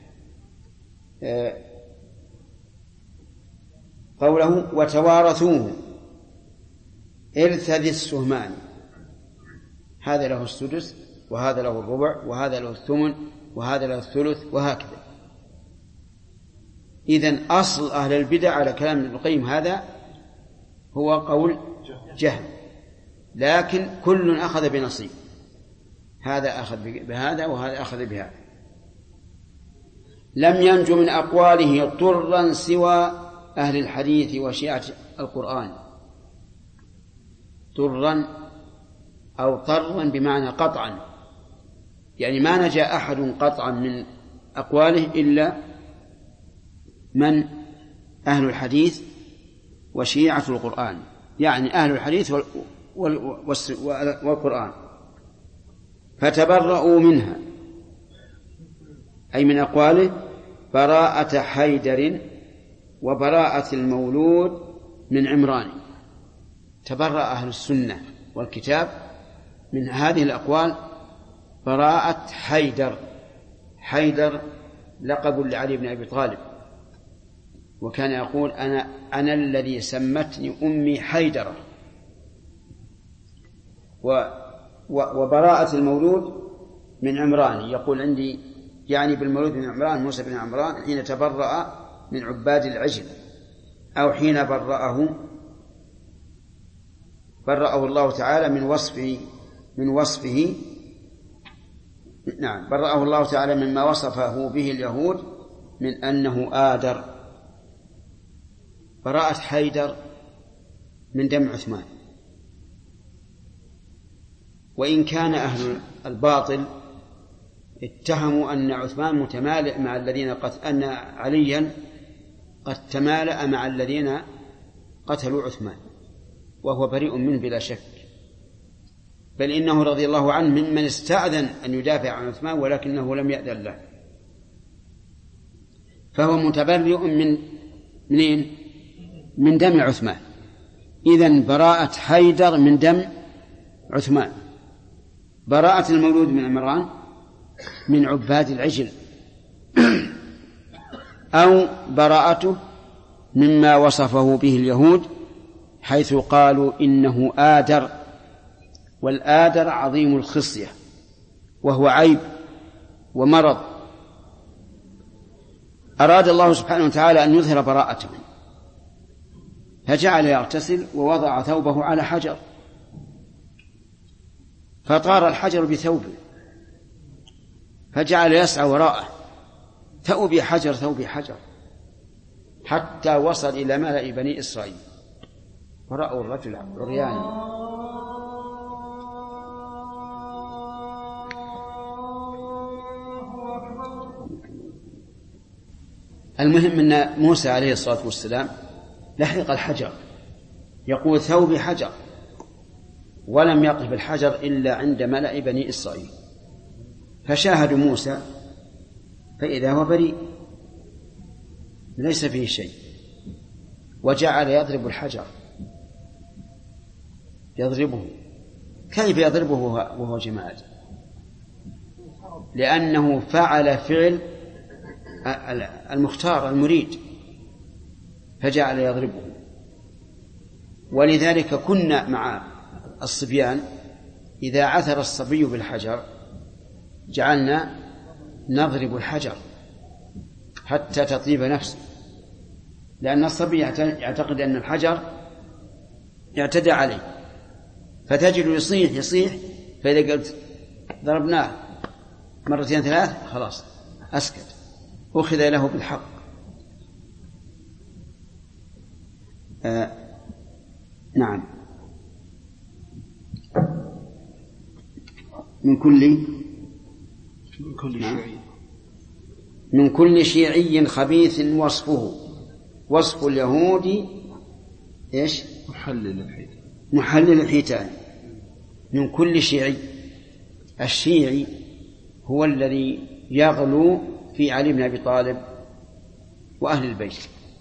Speaker 1: قوله وتوارثوه إرث ذي السهمان، هذا له السدس وهذا له الربع وهذا له الثمن وهذا له الثلث وهكذا. إذن أصل أهل البدع على كلام ابن القيم هذا هو قول جهم، لكن كل أخذ بنصيب، هذا أخذ بهذا وهذا أخذ بهذا. لم ينجو من أقواله طرا سوى أهل الحديث وشيعة القرآن. طرا أو طرا بمعنى قطعا، يعني ما نجا أحد قطعا من أقواله إلا من أهل الحديث وشيعة القرآن، يعني أهل الحديث والقرآن، فتبرؤوا منها أي من أقواله براءة حيدر وبراءة المولود من عمران. تبرأ أهل السنة والكتاب من هذه الأقوال براءة حيدر. حيدر لقب لعلي بن أبي طالب، وكان يقول أنا الذي سمتني أمي حيدرة. وبراءة المولود من عمران، يقول عندي يعني بالمولود من عمران موسى بن عمران حين تبرأ من عباد العجل، أو حين برأه الله تعالى من وصفه نعم، برأه الله تعالى مما وصفه به اليهود من أنه آدر. براءة حيدر من دم عثمان. وإن كان أهل الباطل اتهموا أن عثمان متمالئ مع الذين أن عليا قد تمالأ مع الذين قتلوا عثمان، وهو بريء منه بلا شك، بل إنه رضي الله عنه ممن استأذن أن يدافع عن عثمان ولكنه لم يأذن له، فهو متبرئ من دم عثمان. إذن براءة حيدر من دم عثمان. براءة المولود من عمران من عباد العجل، أو براءته مما وصفه به اليهود حيث قالوا إنه آدر، والآدر عظيم الخصية وهو عيب ومرض. أراد الله سبحانه وتعالى أن يظهر براءته فجعل يغتسل ووضع ثوبه على حجر فطار الحجر بثوبه، فجعل يسعى وراءه ثوبي حجر ثوبي حجر، حتى وصل إلى ملأ بني إسرائيل ورأوا الرجل عريانا. المهم أن موسى عليه الصلاة والسلام لحق الحجر، يقول ثوبي حجر، ولم يقف الحجر إلا عند ملأ بني إسرائيل، فشاهدوا موسى فإذا هو بريء ليس فيه شيء، وجعل يضرب الحجر، يضربه. كيف يضربه وهو جماد؟ لأنه فعل فعل المختار المريد فجعل يضربه. ولذلك كنا مع الصبيان إذا عثر الصبي بالحجر جعلنا نضرب الحجر حتى تطيب نفسه، لأن الصبي يعتقد أن الحجر يعتدى عليه، فتجد يصيح، فإذا قلت ضربناه مرتين ثلاث خلاص أسكت، أخذ له بالحق. نعم. من كل شيعي خبيث وصفه، وصف اليهود إيش؟
Speaker 7: محلل
Speaker 1: الحيتان من كل شيعي. الشيعي هو الذي يغلو في علي بن أبي طالب وأهل البيت،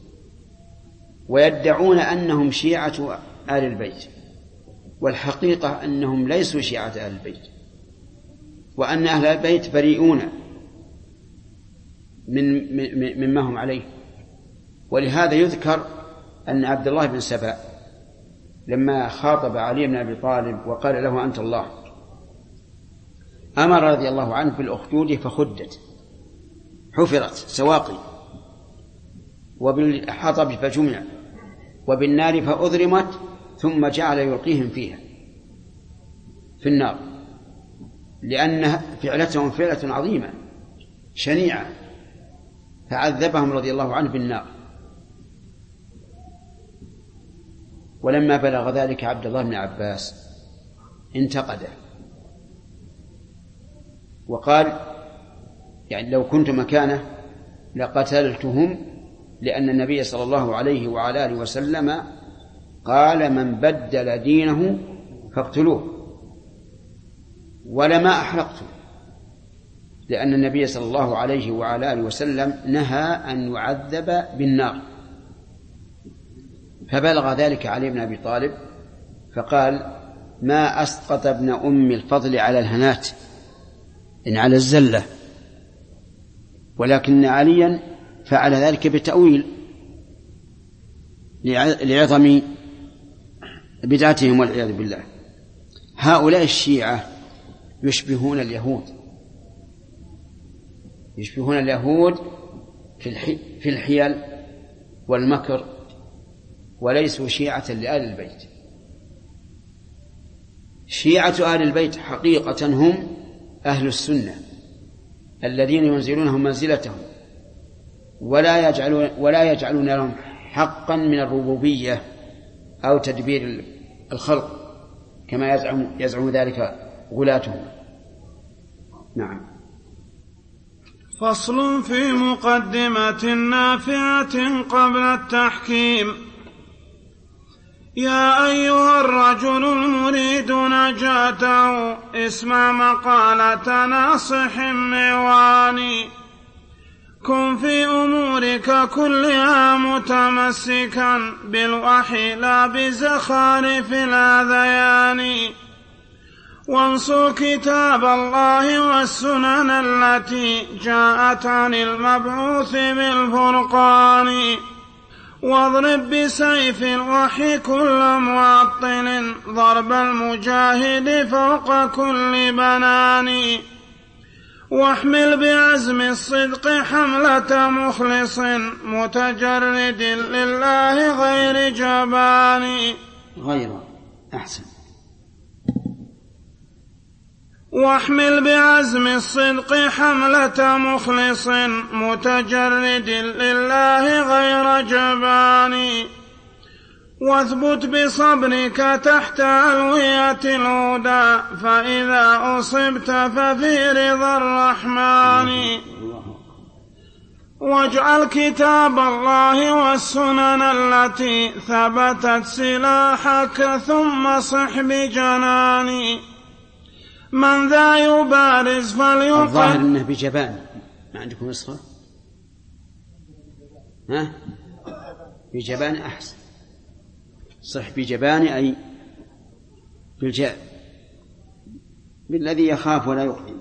Speaker 1: ويدعون أنهم شيعة آل البيت، والحقيقة أنهم ليسوا شيعة آل البيت، وأن أهل البيت بريئون مما هم عليه. ولهذا يذكر أن عبد الله بن سبأ لما خاطب علي بن أبي طالب وقال له أنت الله، أمر رضي الله عنه بالأخدود فخدت، حفرت سواقي، وبالحطب فجمع، وبالنار فأضرمت، ثم جعل يلقيهم فيها في النار، لأن فعلتهم فعلة عظيمة شنيعة، فعذبهم رضي الله عنه بالنار. ولما بلغ ذلك عبد الله بن عباس انتقده وقال يعني لو كنت مكانه لقتلتهم، لأن النبي صلى الله عليه وعلى آله وسلم قال من بدل دينه فاقتلوه، ولما أحرقته، لأن النبي صلى الله عليه وعلى آله وسلم نهى أن يعذب بالنار. فبلغ ذلك علي بن أبي طالب فقال ما أسقط ابن أم الفضل على الهنات إن على الزلة، ولكن عليا فعل ذلك بتأويل لعظم بدعتهم والعياذ بالله. هؤلاء الشيعة يشبهون اليهود في الحيل والمكر، وليسوا شيعة لآل البيت. شيعة آل البيت حقيقة هم أهل السنة الذين ينزلونهم منزلتهم ولا يجعلون لهم حقا من الربوبية أو تدبير الخلق كما يزعم ذلك غلاتهم. نعم.
Speaker 3: فصل في مقدمة نافعة قبل التحكيم. يا أيها الرجل المريد نجاته اسمع مقالة ناصح معواني، كن في أمورك كلها متمسكا بالوحي لا بزخارف الأذيان، وانصر كتاب الله والسنن التي جاءت عن المبعوث بالفرقان، واضرب بسيف الوحي كل معطل ضرب المجاهد فوق كل بنان، واحمل بعزم الصدق حملة مخلص متجرد لله غير جبان. واحمل بعزم الصدق حملة مخلص متجرد لله غير جبان، واثبت بصبرك تحت ألوية الهدى فإذا أصبت ففي رضا الرحمن، واجعل كتاب الله والسنن التي ثبتت سلاحك ثم صح بجنان، من ذا يبارز فليقل.
Speaker 1: الظاهر انه بجبان، ما عندكم نسخة؟ بجبان احسن، صح بجبان اي بالجاء بالذي يخاف ولا يقدم.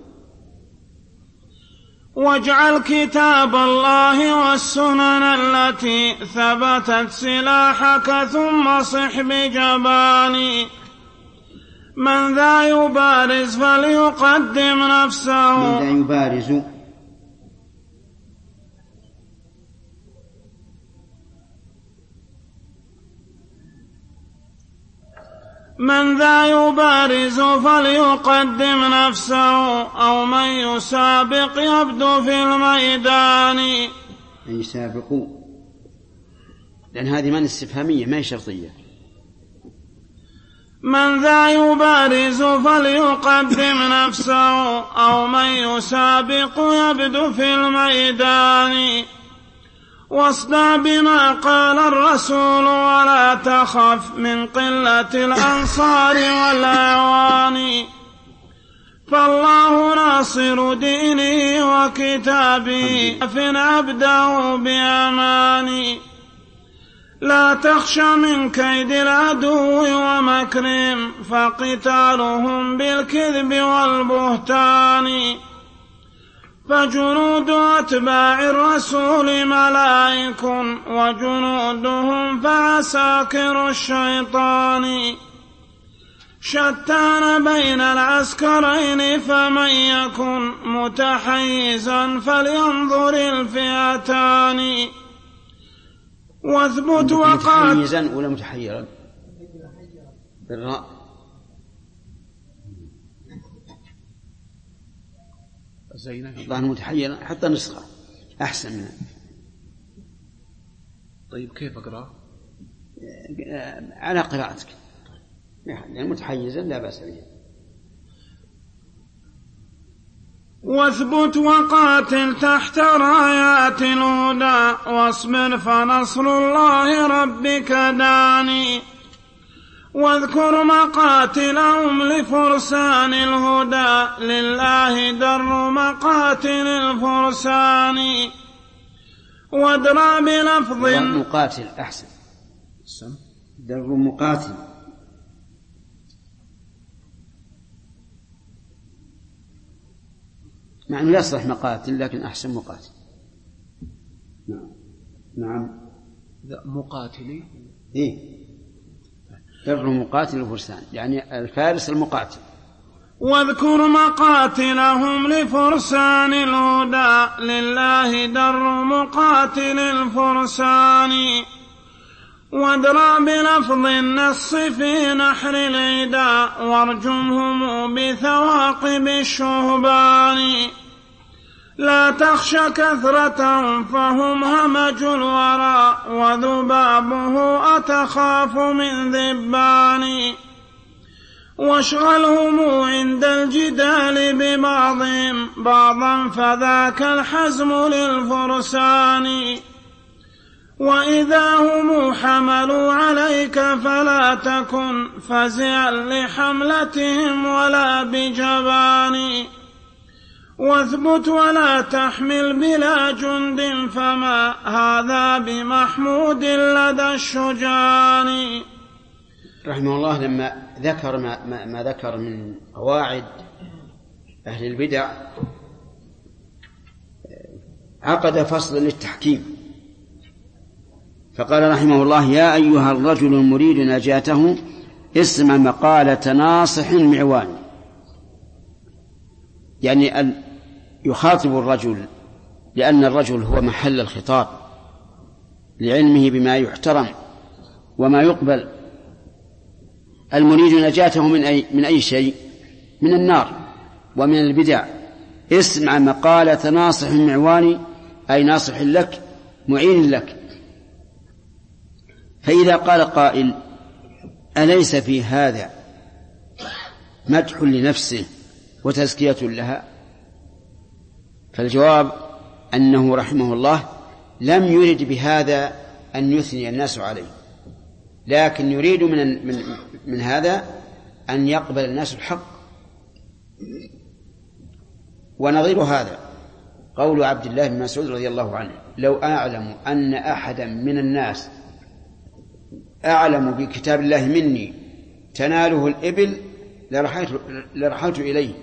Speaker 3: واجعل كتاب الله والسنن التي ثبتت سلاحك ثم صح بجبان، من ذا يبارز فليقدم نفسه.
Speaker 1: من ذا يبارز
Speaker 3: من ذا يبارز فليقدم نفسه، أو من يسابق يبدو في الميدان.
Speaker 1: من يسابقوا، لأن هذه من استفهامية ما هي شرطية.
Speaker 3: من ذا يبارز فليقدم نفسه، أو من يسابق يبدو في الميدان، واصدع بما قال الرسول ولا تخف من قلة الأنصار والأعوان، فالله ناصر ديني وكتابي فإن أبدأ بأماني. لا تخش من كيد العدو ومكرهم فقتالهم بالكذب والبهتان، فجنود أتباع الرسول ملائك وجنودهم فعساكر الشيطان، شتان بين العسكرين فمن يكن متحيزا فلينظر الفئتان. واثبت وقاتل
Speaker 1: متحيزا ولا متحيرا بالراء؟ الظاهر متحيرا حتى نسخة أحسن منها.
Speaker 10: طيب كيف أقرأ؟
Speaker 1: على قراءتك، يعني متحيزا لا بأس به.
Speaker 3: واثبت وقاتل تحت رايات الهدى واصبر فنصر الله ربك داني، واذكر مقاتلهم لفرسان الهدى لله در مقاتل الفرسان، وادرى بلفظ
Speaker 1: مقاتل أحسن در مقاتل مع أنه يصلح مقاتل لكن أحسن مقاتل. نعم
Speaker 10: مقاتلي
Speaker 1: إيه در مقاتل الفرسان يعني الفارس المقاتل.
Speaker 3: واذكر مقاتلهم لفرسان الهدى لله در مقاتل الفرسان، وادرى بلفظ النص في نحر العدا وارجمهم بثواقب الشهبان، لا تخش كثرة فهم همج الورى وذبابه أتخاف من ذبان، واشغلهم عند الجدال ببعضهم بعضا فذاك الحزم للفرسان، وإذا هم حملوا عليك فلا تكن فزعا لحملتهم ولا بجبان، واثبت ولا تحمل بلا جند فما هذا بمحمود لدى الشجان.
Speaker 1: رحمه الله لما ذكر ما ذكر من قواعد أهل البدع عقد فصل للتحكيم، فقال رحمه الله: يا أيها الرجل المريد نجاته اسمع مقالة ناصح معوان. يعني يخاطب الرجل لأن الرجل هو محل الخطاب لعلمه بما يحترم وما يقبل. المريد نجاته من أي شيء؟ من النار ومن البدع. اسمع مقالة ناصح معوان أي ناصح لك معين لك. فإذا قال قائل: أليس في هذا مدح لنفسه وتزكية لها؟ فالجواب أنه رحمه الله لم يرد بهذا أن يثني الناس عليه، لكن يريد من هذا أن يقبل الناس الحق. ونظير هذا قول عبد الله بن مسعود رضي الله عنه: لو أعلم أن أحدا من الناس أعلم بكتاب الله مني تناله الإبل لرحلت إليه.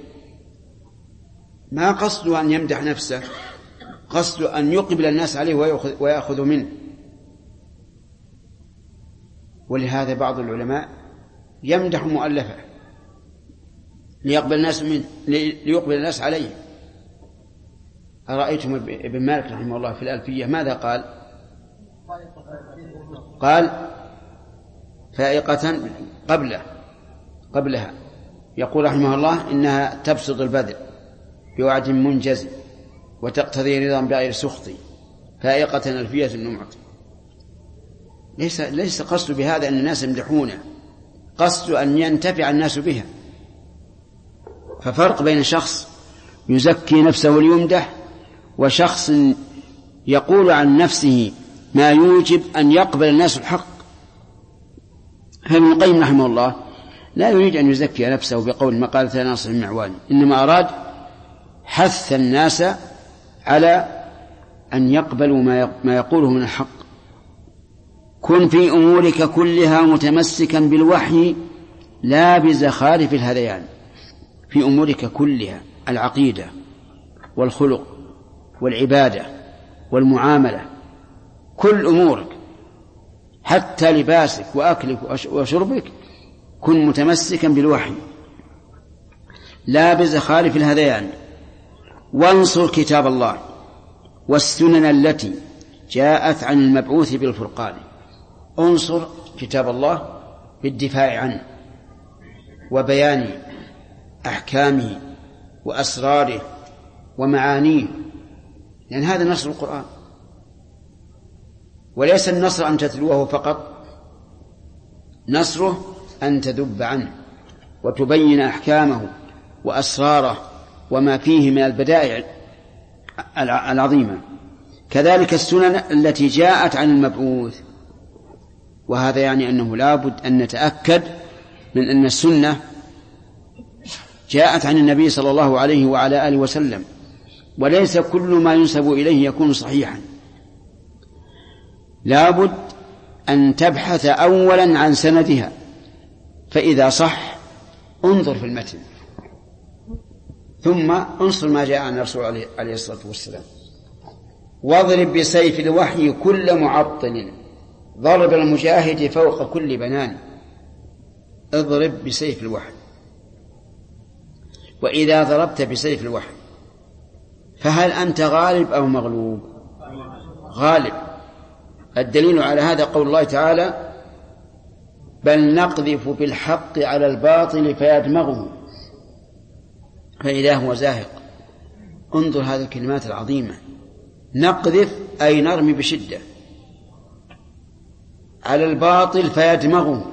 Speaker 1: ما قصد أن يمدح نفسه، قصد أن يقبل الناس عليه ويأخذ منه. ولهذا بعض العلماء يمدح مؤلفه ليقبل الناس عليه. أرأيتم ابن مالك رحمه الله في الألفية ماذا قال؟ قال فائقة قبلها يقول رحمه الله: إنها تبسط البذل بوعد منجز وتقتضي رضا بغير سخط، فائقة ألفية النمعة. ليس قصد بهذا أن الناس يمدحونه، قصد أن ينتفع الناس بها. ففرق بين شخص يزكي نفسه ليمدح وشخص يقول عن نفسه ما يوجب أن يقبل الناس الحق. ابن القيم رحمه الله لا يريد أن يزكي نفسه بقول مقالة ناصر المعواني، إنما أراد حث الناس على أن يقبلوا ما يقوله من الحق. كن في أمورك كلها متمسكا بالوحي لا بزخارف الهذيان. في أمورك كلها، العقيدة والخلق والعبادة والمعاملة، كل أمورك حتى لباسك وأكلك وشربك كن متمسكا بالوحي لا بزخارف الهذيان. وانصر كتاب الله والسنن التي جاءت عن المبعوث بالفرقان. انصر كتاب الله بالدفاع عنه وبيان أحكامه وأسراره ومعانيه، لأن هذا نصر القرآن. وليس النصر أن تتلوه فقط، نصره أن تذب عنه وتبين أحكامه وأسراره وما فيه من البدائع العظيمة. كذلك السنن التي جاءت عن المبعوث، وهذا يعني أنه لا بد أن نتأكد من أن السنة جاءت عن النبي صلى الله عليه وعلى آله وسلم، وليس كل ما ينسب إليه يكون صحيحا. لا بد أن تبحث أولا عن سندها، فإذا صح انظر في المتن، ثم انصر ما جاء عن الرسول عليه الصلاة والسلام. واضرب بسيف الوحي كل معطل ضرب المجاهد فوق كل بنان. اضرب بسيف الوحي. وإذا ضربت بسيف الوحي فهل أنت غالب أو مغلوب؟ غالب. الدليل على هذا قول الله تعالى: بل نقذف بالحق على الباطل فيدمغه فإذا هو زاهق. انظر هذه الكلمات العظيمة. نقذف أي نرمي بشدة على الباطل فيدمغه.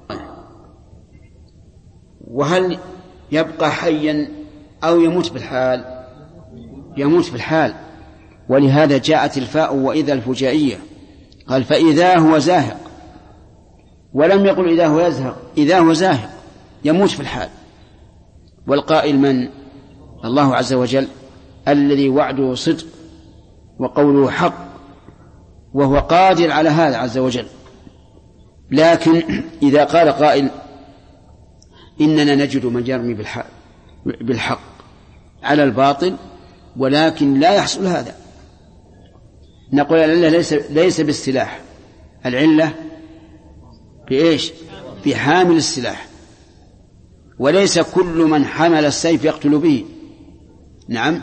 Speaker 1: وهل يبقى حيا أو يموت بالحال؟ يموت بالحال. ولهذا جاءت الفاء وإذا الفجائية، قال فإذا هو زاهق، ولم يقل إذا هو يزهق، إذا هو زاهق يموت في الحال. والقائل من؟ الله عز وجل الذي وعده صدق وقوله حق، وهو قادر على هذا عز وجل. لكن إذا قال قائل إننا نجد من يرمي بالحق على الباطل ولكن لا يحصل هذا، نقول العلة ليس بالسلاح، العلة بإيش؟ بحامل السلاح. وليس كل من حمل السيف يقتل به. نعم،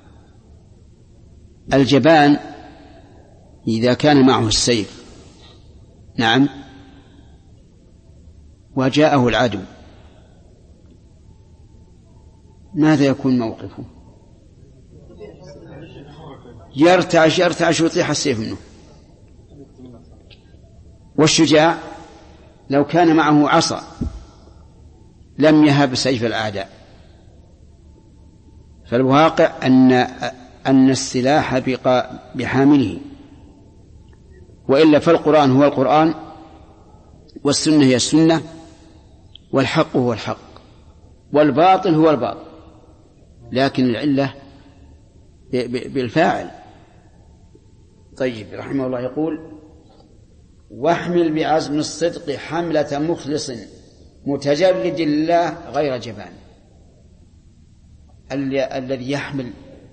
Speaker 1: الجبان إذا كان معه السيف، نعم، وجاءه العدو، ماذا يكون موقفه؟ يرتعش ويطيح السيف منه. والشجاع لو كان معه عصا لم يهب سيف الأعداء. فالواقع أن السلاح بحامله، وإلا فالقرآن هو القرآن، والسنة هي السنة، والحق هو الحق، والباطل هو الباطل، لكن العلة بالفاعل. طيب، رحمه الله يقول: واحمل بعزم الصدق حملة مخلص متجرد لله غير جبان. الذي يحمل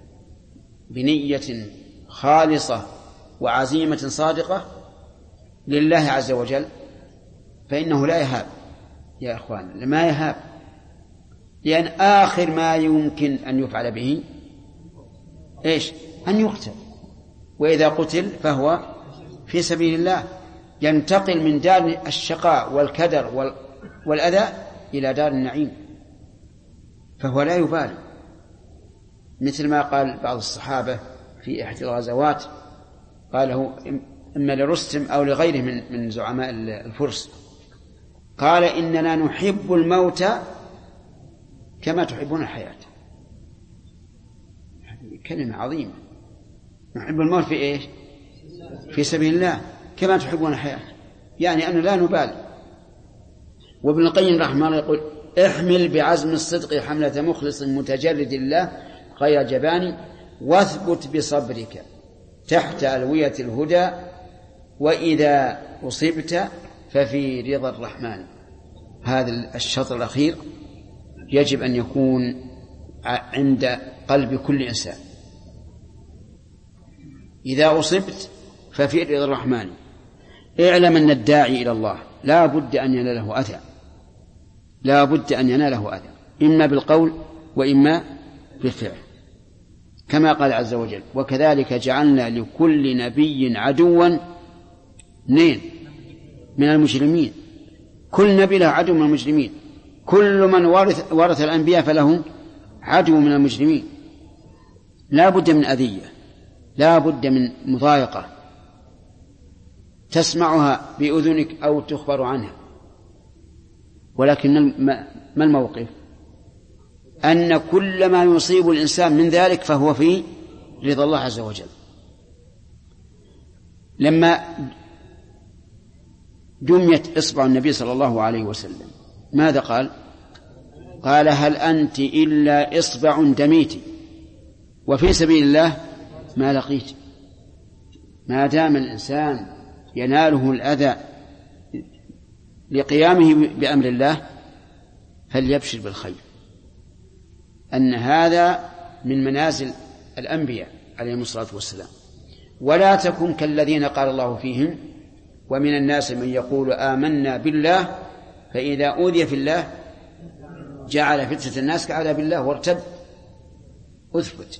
Speaker 1: بنية خالصة وعزيمة صادقة لله عز وجل فإنه لا يهاب يا أخوان، ما يهاب، لأن آخر ما يمكن أن يفعل به إيش؟ أن يقتل، وإذا قتل فهو في سبيل الله، ينتقل من دار الشقاء والكدر والأذى إلى دار النعيم، فهو لا يبالي. مثل ما قال بعض الصحابة في إحدى الغزوات، قاله إما لرستم أو لغيره من زعماء الفرس، قال: إننا نحب الموت كما تحبون الحياة. هذه كلمة عظيمة. نحب الموت في إيش؟ في سبيل الله كما تحبون الحياة، يعني أنه لا نبالي. وابن القيم رحمه الله يقول: احمل بعزم الصدق حملة مخلص متجرد الله غير جبان، واثبت بصبرك تحت ألوية الهدى، وإذا أصبت ففي رضا الرحمن. هذا الشطر الأخير يجب أن يكون عند قلب كل إنسان. إذا أصبت ففي رضا الرحمن. اعلم أن الداعي إلى الله لا بد أن يناله أذى، لا بد أن يناله أذى، إما بالقول وإما بالفعل، كما قال عز وجل: وكذلك جعلنا لكل نبي عدوا من المجرمين. كل نبي له عدو من المجرمين، كل من ورث الأنبياء فله عدو من المجرمين. لا بد من أذية، لا بد من مضايقة تسمعها بأذنك أو تخبر عنها. ولكن ما الموقف؟ أن كل ما يصيب الإنسان من ذلك فهو في رضا الله عز وجل. لما دميت إصبع النبي صلى الله عليه وسلم ماذا قال؟ قال: هل أنت إلا إصبع دميت وفي سبيل الله ما لقيت. ما دام الإنسان يناله الأذى لقيامه بأمر الله فليبشر بالخير، أن هذا من منازل الأنبياء عليهم الصلاة والسلام. ولا تكن كالذين قال الله فيهم: ومن الناس من يقول آمنا بالله فإذا أوذي في الله جعل فتنة الناس كعذاب الله وارتد. أثبت.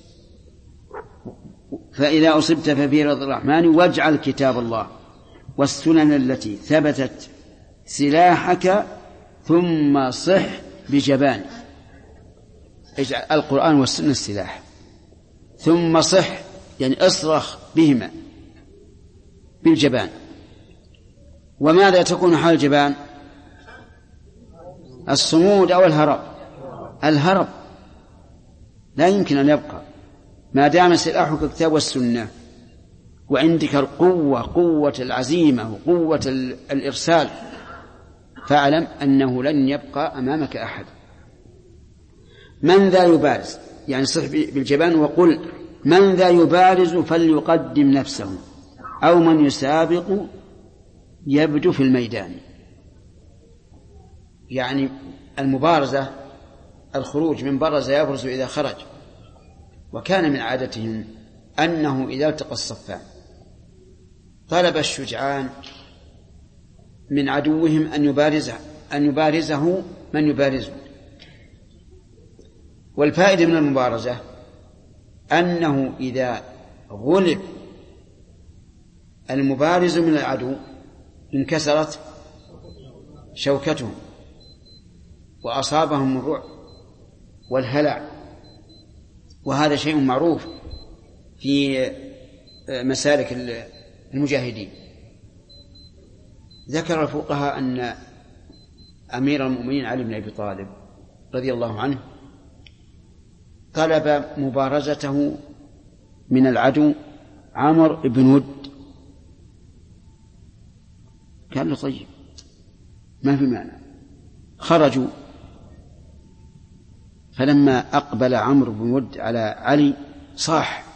Speaker 1: فإذا أصبت ففي رضا الرحمن، واجعل كتاب الله والسنن التي ثبتت سلاحك ثم صح بجبان. اجعل القرآن والسنة السلاح، ثم صح يعني اصرخ بهما بالجبان. وماذا تكون حال الجبان؟ الصمود أو الهرب. الهرب لا يمكن أن يبقى ما دام سلاحك الكتاب والسنة، وعندك القوة، قوة العزيمة وقوة الإرسال، فاعلم أنه لن يبقى أمامك أحد. من ذا يبارز، يعني صح بالجبان وقل: من ذا يبارز فليقدم نفسه، أو من يسابق يبدو في الميدان. يعني المبارزة الخروج من برز يبرز إذا خرج. وكان من عادتهم أنه إذا التقى الصفان طلب الشجعان من عدوهم أن يبارزه من يبارزه. والفائدة من المبارزة أنه إذا غلب المبارز من العدو انكسرت شوكتهم وأصابهم الرعب والهلع، وهذا شيء معروف في مسالك المجاهدين. ذكر الفقهاء أن أمير المؤمنين علي بن أبي طالب رضي الله عنه طلب مبارزته من العدو عمرو بن ود. قال له: طيب ما في معنى. خرجوا، فلما أقبل عمرو بن ود على علي صاح: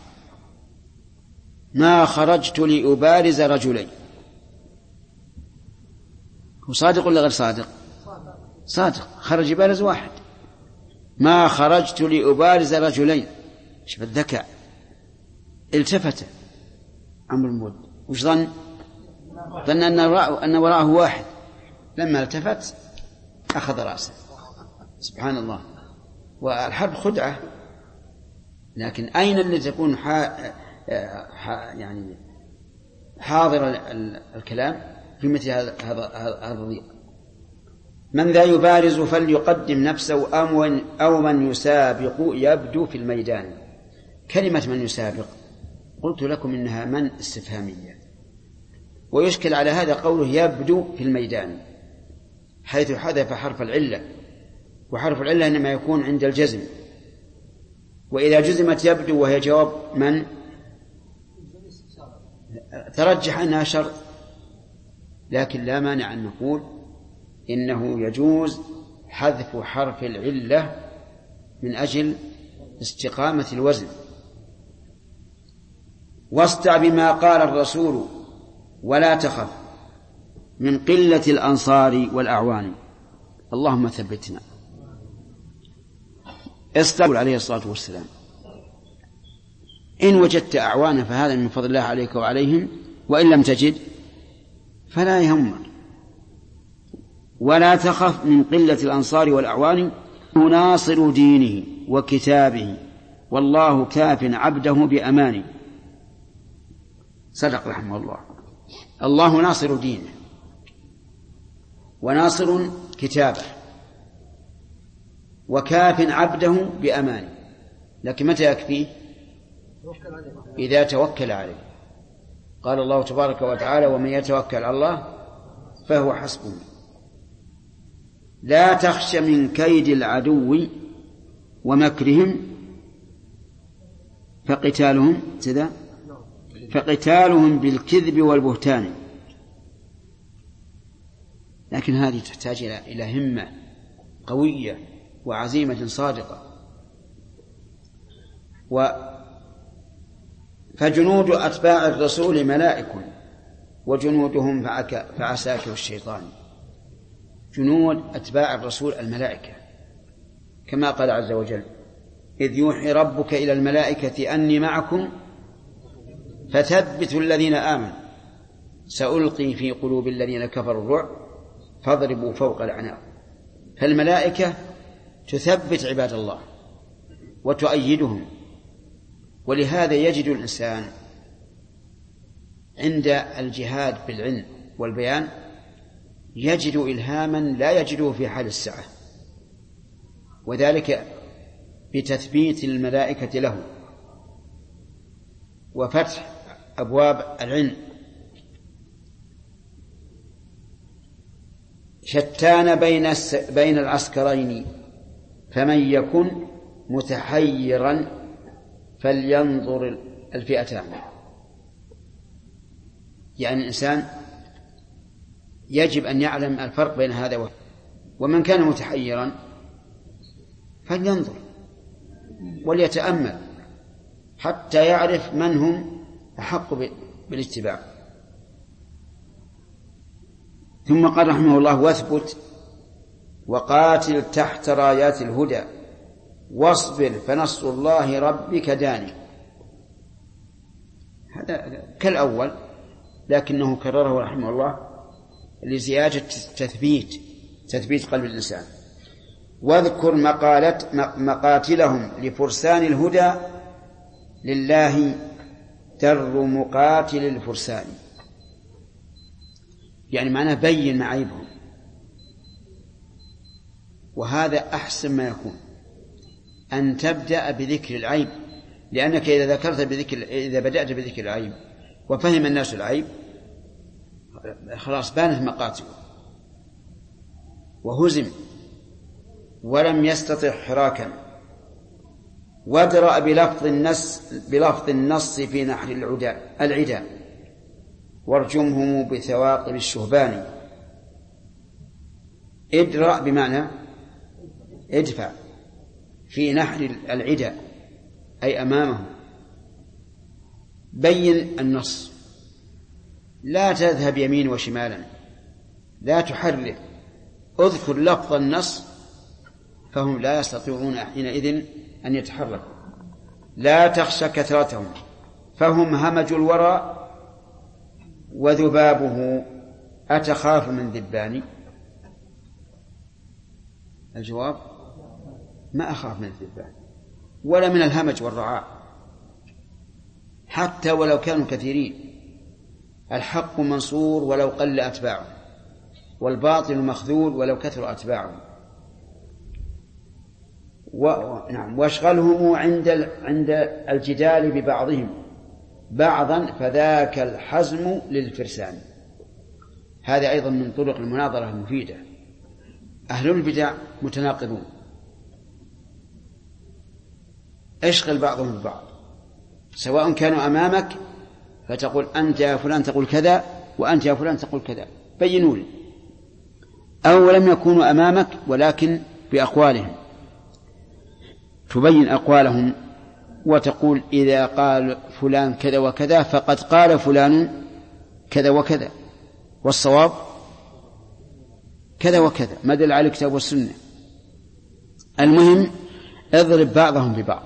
Speaker 1: ما خرجت لأبارز رجلين. هو صادق ولا غير صادق؟ صادق، خرج يبارز واحد. ما خرجت لأبارز رجلين. شوف الذكاء. التفت عمرو بن ود، وش ظن؟ ظن أن وراءه واحد. لما التفت أخذ رأسه. سبحان الله. والحرب خدعة، لكن أين اللي تكون يعني حاضر الكلام في مثل هذا الضيق؟ من ذا يبارز فليقدم نفسه أو من يسابق يبدو في الميدان. كلمة من يسابق قلت لكم إنها من استفهامية، ويشكل على هذا قوله يبدو في الميدان، حيث حذف حرف العلة، وحرف العلة إنما يكون عند الجزم، وإذا جزمت يبدو وهي جواب من؟ ترجح أنها شرط، لكن لا مانع أن نقول إنه يجوز حذف حرف العلة من أجل استقامة الوزن. واصدع بما قال الرسول ولا تخف من قلة الأنصار والأعوان. اللهم ثبتنا. استقبل عليه الصلاة والسلام: إن وجدت أعوانا فهذا من فضل الله عليك وعليهم، وإن لم تجد فلا يهمك. ولا تخف من قلة الأنصار والأعوان، ناصر دينه وكتابه والله كاف عبده بأمانه. صدق رحمه الله. الله ناصر دينه وناصر كتابه وكاف عبده بأمانه، لكن متى يكفيه؟ إذا توكل عليه. قال الله تبارك وتعالى: ومن يتوكل على الله فهو حسبه. لا تخش من كيد العدو ومكرهم فقتالهم بالكذب والبهتان. لكن هذه تحتاج إلى همة قوية وعزيمة صادقة. فجنود أتباع الرسول ملائك وجنودهم فعساكر الشيطان. جنود أتباع الرسول الملائكة، كما قال عز وجل: إذ يوحي ربك إلى الملائكة أني معكم فثبتوا الذين آمنوا سألقي في قلوب الذين كفروا الرعب فاضربوا فوق الأعناق. فالملائكة تثبت عباد الله وتؤيدهم. ولهذا يجد الإنسان عند الجهاد بالعلم والبيان يجد إلهاما لا يجده في حال السعة، وذلك بتثبيت الملائكة له وفتح أبواب العلم. شتان بين العسكرين فمن يكن متحيرا فلينظر الفئتان. يعني الإنسان يجب أن يعلم الفرق بين هذا ومن كان متحيرا فلينظر وليتأمل حتى يعرف من هم أحق بالاتباع. ثم قال رحمه الله: واثبت وقاتل تحت رايات الهدى واصبر فنصر الله ربك داني. هذا كالأول، لكنه كرره رحمه الله لزيادة تثبيت قلب الإنسان. واذكر مقاتلهم لفرسان الهدى لله در مقاتل الفرسان. يعني معناه بين معايبهم، وهذا أحسن ما يكون أن تبدأ بذكر العيب، لأنك إذا بدأت بذكر العيب وفهم الناس العيب خلاص بانت مقاتل وهزم ولم يستطع حراكا. وادرأ بلفظ النص في نحر العدا وارجمهم بثواقب الشهبان. ادرأ بمعنى ادفع في نحر العدا أي أمامه. بين النص، لا تذهب يمين وشمالا، لا تحرك، اذكر لفظ النص فهم لا يستطيعون حينئذ أن يتحركوا. لا تخشى كثرتهم فهم همج الورى وذبابه أتخاف من ذبان. الجواب: ما أخاف من الذبان ولا من الهمج والرعاء، حتى ولو كانوا كثيرين. الحق منصور ولو قل أتباعه، والباطل مخذول ولو كثر أتباعه. واشغلهم عند الجدال ببعضهم بعضا فذاك الحزم للفرسان. هذا أيضا من طرق المناظرة المفيدة. أهل البدع متناقضون، اشغل بعضهم ببعض سواء كانوا أمامك فتقول أنت يا فلان تقول كذا وأنت يا فلان تقول كذا، بينوا لي. أو لم يكونوا أمامك ولكن بأقوالهم، تبين أقوالهم وتقول إذا قال فلان كذا وكذا فقد قال فلان كذا وكذا، والصواب كذا وكذا، ما دل على الكتاب والسنة. المهم اضرب بعضهم ببعض،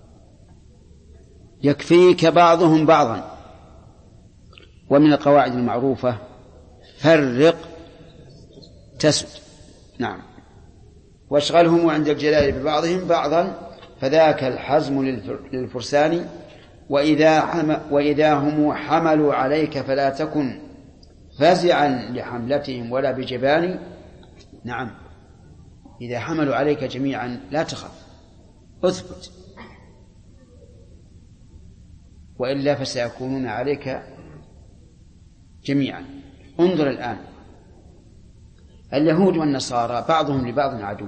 Speaker 1: يكفيك بعضهم بعضا. ومن القواعد المعروفة فرق تسد. نعم. واشغلهم عند الجلال ببعضهم بعضا فذاك الحزم للفرسان. وإذا هم حملوا عليك فلا تكن فزعا لحملتهم ولا بجبان. نعم، إذا حملوا عليك جميعا لا تخف، اثبت، وإلا فسيكونون عليك جميعا. انظر الآن، اليهود والنصارى بعضهم لبعض عدو،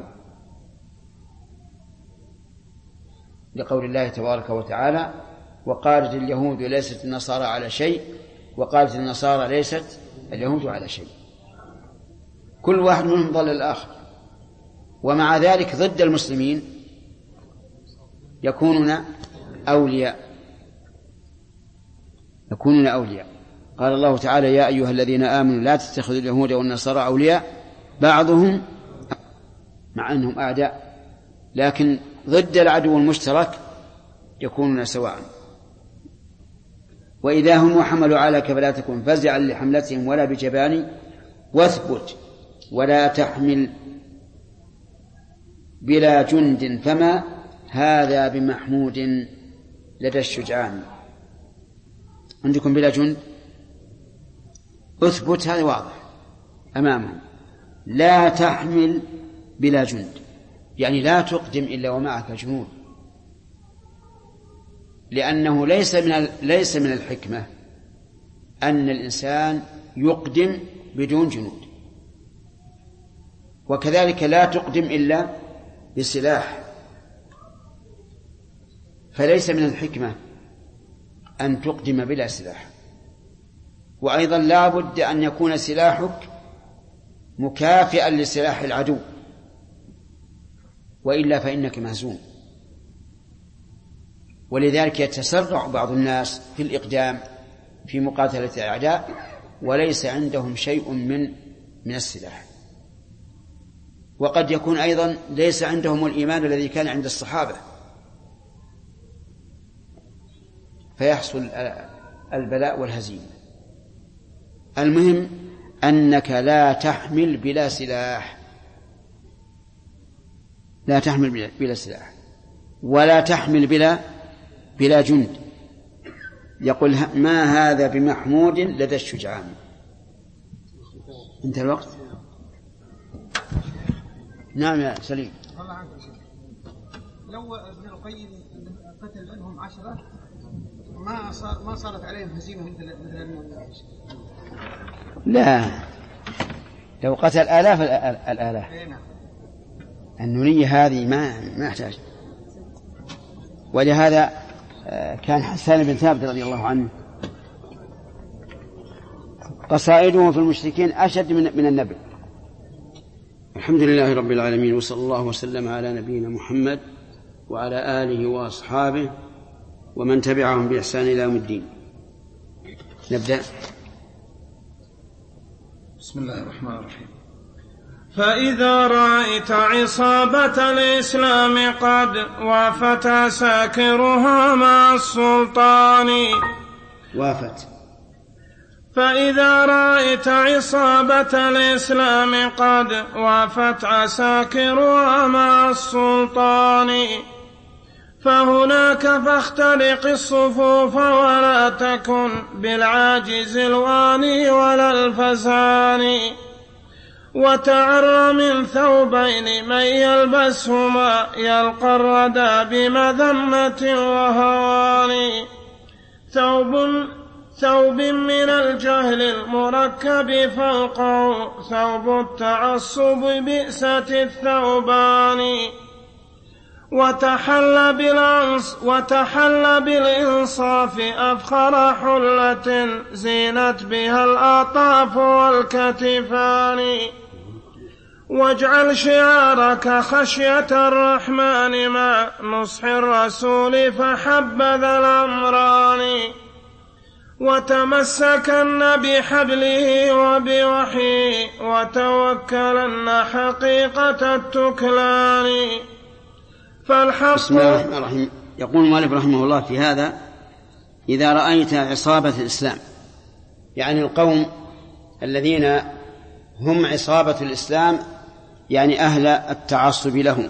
Speaker 1: لقول الله تبارك وتعالى وقالت اليهود ليست النصارى على شيء وقالت النصارى ليست اليهود على شيء. كل واحد منهم ضل الآخر، ومع ذلك ضد المسلمين يكونون أولياء. قال الله تعالى يا أيها الذين آمنوا لا تتخذوا اليهود والنصارى أولياء بعضهم، مع أنهم أعداء لكن ضد العدو المشترك يكونون سواء. وإذا هم حملوا عليك فلا تكن فزعا لحملتهم ولا بجبان، واثبت ولا تحمل بلا جند فما هذا بمحمود لدى الشجعان. عندكم بلا جند، اثبت، هذا واضح أمامهم. لا تحمل بلا جند، يعني لا تقدم إلا ومعك جنود، لأنه ليس من الحكمة أن الإنسان يقدم بدون جنود، وكذلك لا تقدم إلا بسلاح، فليس من الحكمة أن تقدم بلا سلاح. وأيضا لا بد أن يكون سلاحك مكافئا لسلاح العدو، وإلا فإنك مهزوم. ولذلك يتسرع بعض الناس في الإقدام في مقاتلة الأعداء وليس عندهم شيء من السلاح، وقد يكون أيضا ليس عندهم الإيمان الذي كان عند الصحابة، فيحصل البلاء والهزيمة. المهم أنك لا تحمل بلا سلاح، لا تحمل بلا سلاح، ولا تحمل بلا جند. يقول ما هذا بمحمود لدى الشجعان. انتهى الوقت. نعم يا سليم.
Speaker 2: الله عنك شيء. لو ابن القيم قتل منهم 10 ما صارت عليهم هزيمة مثل
Speaker 1: لا، لو قتل آلاف الآلاف. النونية هذه ما يحتاج. ولهذا كان حسان بن ثابت رضي الله عنه قصائده في المشركين أشد من النبل. الحمد لله رب العالمين، وصلى الله وسلم على نبينا محمد وعلى آله وأصحابه ومن تبعهم بإحسان إلى يوم الدين. نبدأ.
Speaker 11: بسم الله الرحمن الرحيم.
Speaker 3: فإذا رأيت عصابة الإسلام قد وافت عساكرها مع السلطان فإذا رأيت عصابة الإسلام قد وافت عساكرها مع السلطان فهناك فاختلق الصفوف ولا تكن بالعاجز الواني ولا الفزان وتعر من ثوبين من يلبسهما يلقى الردى بمذمة وهوان ثوب من الجهل المركب فوقه ثوب التعصب بئسة الثوبان وتحل بالإنصاف أفخر حلة زينت بها الأطاف والكتفان واجعل شعارك خشية الرحمن مع نصح الرسول فحبذا الأمران وتمسكن بحبله وبوحيه وتوكلن حقيقة التكلان فالحق.
Speaker 1: بسم الله الرحمن الرحيم. يقول المؤلف رحمه الله في هذا: إذا رأيت عصابة الإسلام، يعني القوم الذين هم عصابة الإسلام، يعني أهل التعصب له،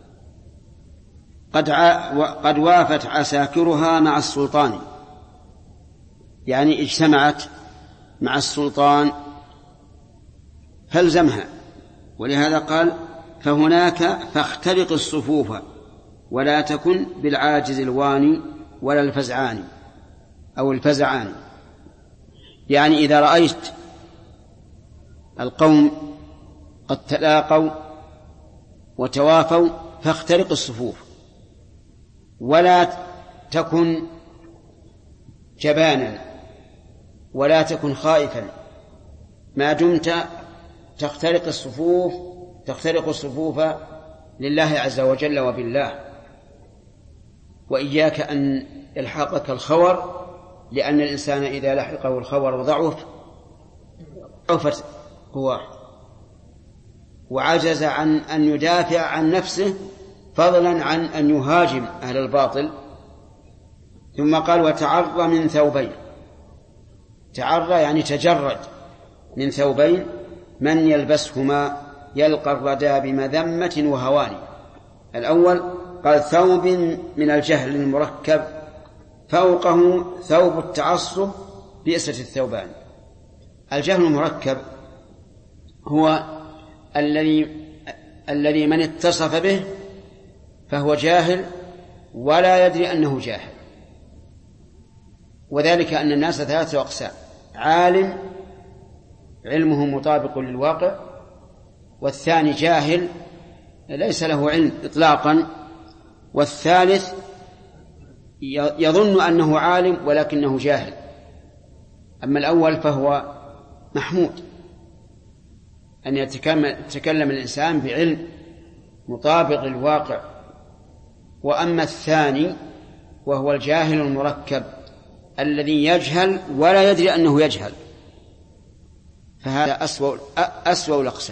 Speaker 1: قد وافت عساكرها مع السلطان، يعني اجتمعت مع السلطان فالزمها. ولهذا قال: فهناك فاخترق الصفوف ولا تكن بالعاجز الواني ولا الفزعان أو الفزعان. يعني إذا رأيت القوم قد تلاقوا وتوافوا فاخترق الصفوف، ولا تكن جبانا ولا تكن خائفا، ما دمت تخترق الصفوف لله عز وجل وبالله. وإياك أن يلحقك الخور، لأن الإنسان إذا لحقه الخور ضعفت قواه وعجز عن أن يدافع عن نفسه، فضلا عن أن يهاجم أهل الباطل. ثم قال: وتعرى من ثوبين. تعرى يعني تجرد من ثوبين من يلبسهما يلقى الردى بمذمة وهوان. الأول قال: ثوب من الجهل المركب فوقه ثوب التعصب بئسة الثوبان. الجهل المركب هو الذي من اتصف به فهو جاهل ولا يدري أنه جاهل. وذلك أن الناس ثلاثة أقسام: عالم علمه مطابق للواقع، والثاني جاهل ليس له علم إطلاقا، والثالث يظن أنه عالم ولكنه جاهل. أما الأول فهو محمود، أن يتكلم الإنسان بعلم مطابق للواقع. وأما الثاني وهو الجاهل المركب الذي يجهل ولا يدري أنه يجهل، فهذا أسوأ الأقسام.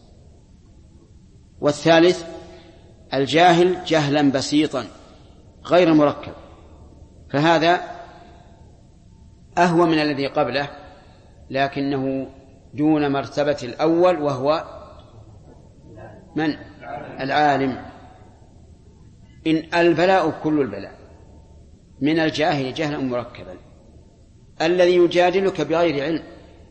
Speaker 1: والثالث الجاهل جهلا بسيطا غير مركب، فهذا أهوى من الذي قبله، لكنه دون مرتبة الأول، وهو من؟ العالم. إن البلاء كل البلاء من الجاهل جهلا مركبا، الذي يجادلك بغير علم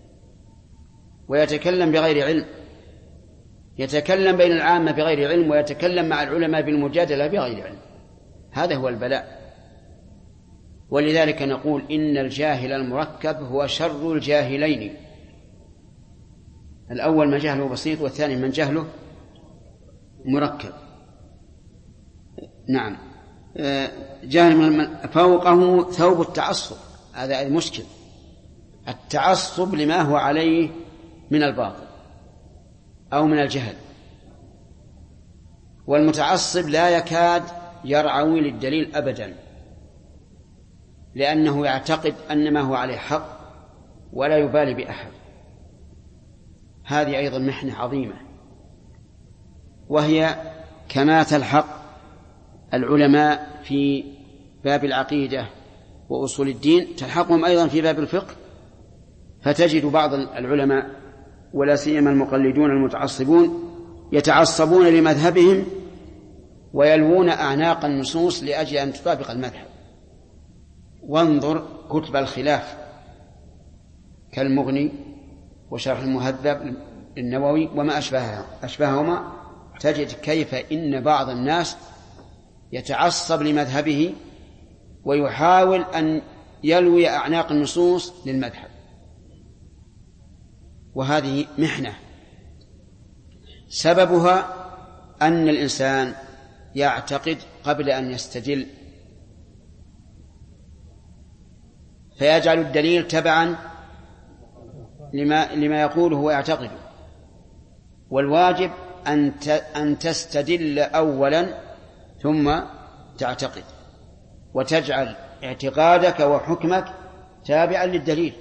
Speaker 1: ويتكلم بغير علم، يتكلم بين العامة بغير علم ويتكلم مع العلماء بالمجادلة بغير علم، هذا هو البلاء. ولذلك نقول إن الجاهل المركب هو شر الجاهلين، الأول من جهله بسيط، والثاني من جهله مركب. نعم، جاهل فوقه ثوب التعصب، هذا المشكل، التعصب لما هو عليه من الباطل أو من الجهل. والمتعصب لا يكاد يرعوي للدليل أبدا، لأنه يعتقد أن ما هو عليه حق ولا يبالي بأحد. هذه أيضا محنة عظيمة، وهي كما تلحق العلماء في باب العقيدة وأصول الدين تلحقهم أيضا في باب الفقه. فتجد بعض العلماء ولا سيما المقلدون المتعصبون يتعصبون لمذهبهم ويلوون أعناق النصوص لأجل أن تطابق المذهب. وانظر كتب الخلاف كالمغني وشرح المهذب النووي وما أشبههما، تجد كيف إن بعض الناس يتعصب لمذهبه ويحاول أن يلوي أعناق النصوص للمذهب، وهذه محنة سببها أن الإنسان يعتقد قبل أن يستدل، فيجعل الدليل تبعا لما يقوله ويعتقده. والواجب أن تستدل أولا ثم تعتقد، وتجعل اعتقادك وحكمك تابعا للدليل.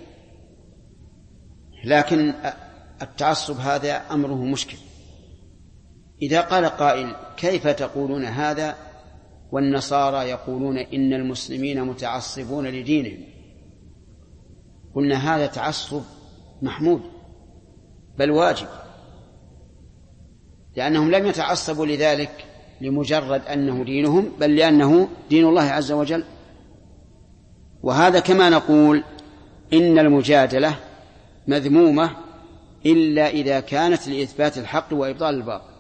Speaker 1: لكن التعصب هذا أمره مشكل. إذا قال قائل: كيف تقولون هذا والنصارى يقولون إن المسلمين متعصبون لدينهم؟ قلنا: هذا تعصب محمود بل واجب، لأنهم لم يتعصبوا لذلك لمجرد أنه دينهم، بل لأنه دين الله عز وجل. وهذا كما نقول إن المجادلة مذمومة إلا إذا كانت لإثبات الحق وإبطال الباطل.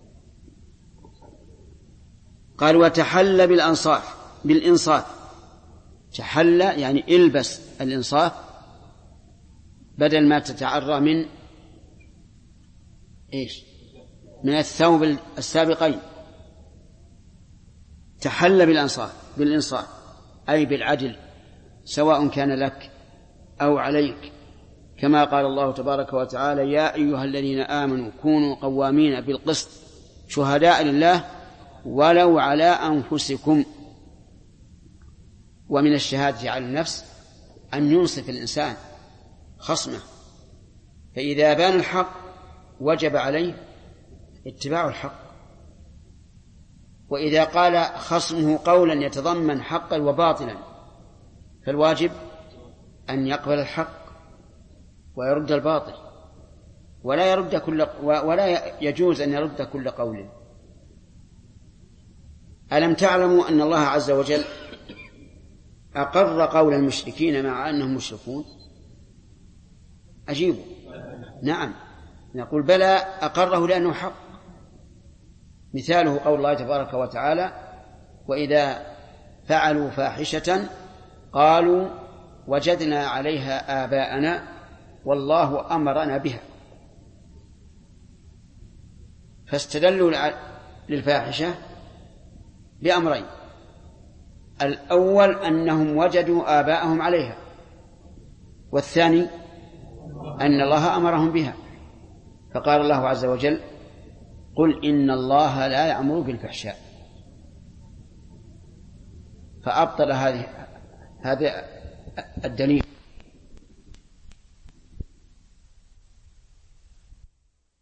Speaker 1: قال: وتحل بالإنصاف. تحل يعني البس الإنصاف بدل ما تتعرى من من الثوب السابقين. تحل بالإنصاف أي بالعدل، سواء كان لك أو عليك، كما قال الله تبارك وتعالى: يا أيها الذين آمنوا كونوا قوامين بالقسط شهداء لله ولو على أنفسكم. ومن الشهادة على النفس أن ينصف الإنسان خصمه، فإذا بان الحق وجب عليه اتباع الحق، وإذا قال خصمه قولا يتضمن حقا وباطلا فالواجب أن يقبل الحق ويرد الباطل، ولا يجوز أن يرد كل قول. ألم تعلموا أن الله عز وجل أقر قول المشركين مع أنهم مشركون؟ أجيبوا: نعم. نقول: بلى، أقره لأنه حق. مثاله قول الله تبارك وتعالى: وإذا فعلوا فاحشة قالوا وجدنا عليها آباءنا والله أمرنا بها. فاستدلوا للفاحشة بأمرين: الأول أنهم وجدوا آباءهم عليها، والثاني أن الله أمرهم بها. فقال الله عز وجل: قل إن الله لا يأمر بالفحشاء. فأبطل هذا الدليل.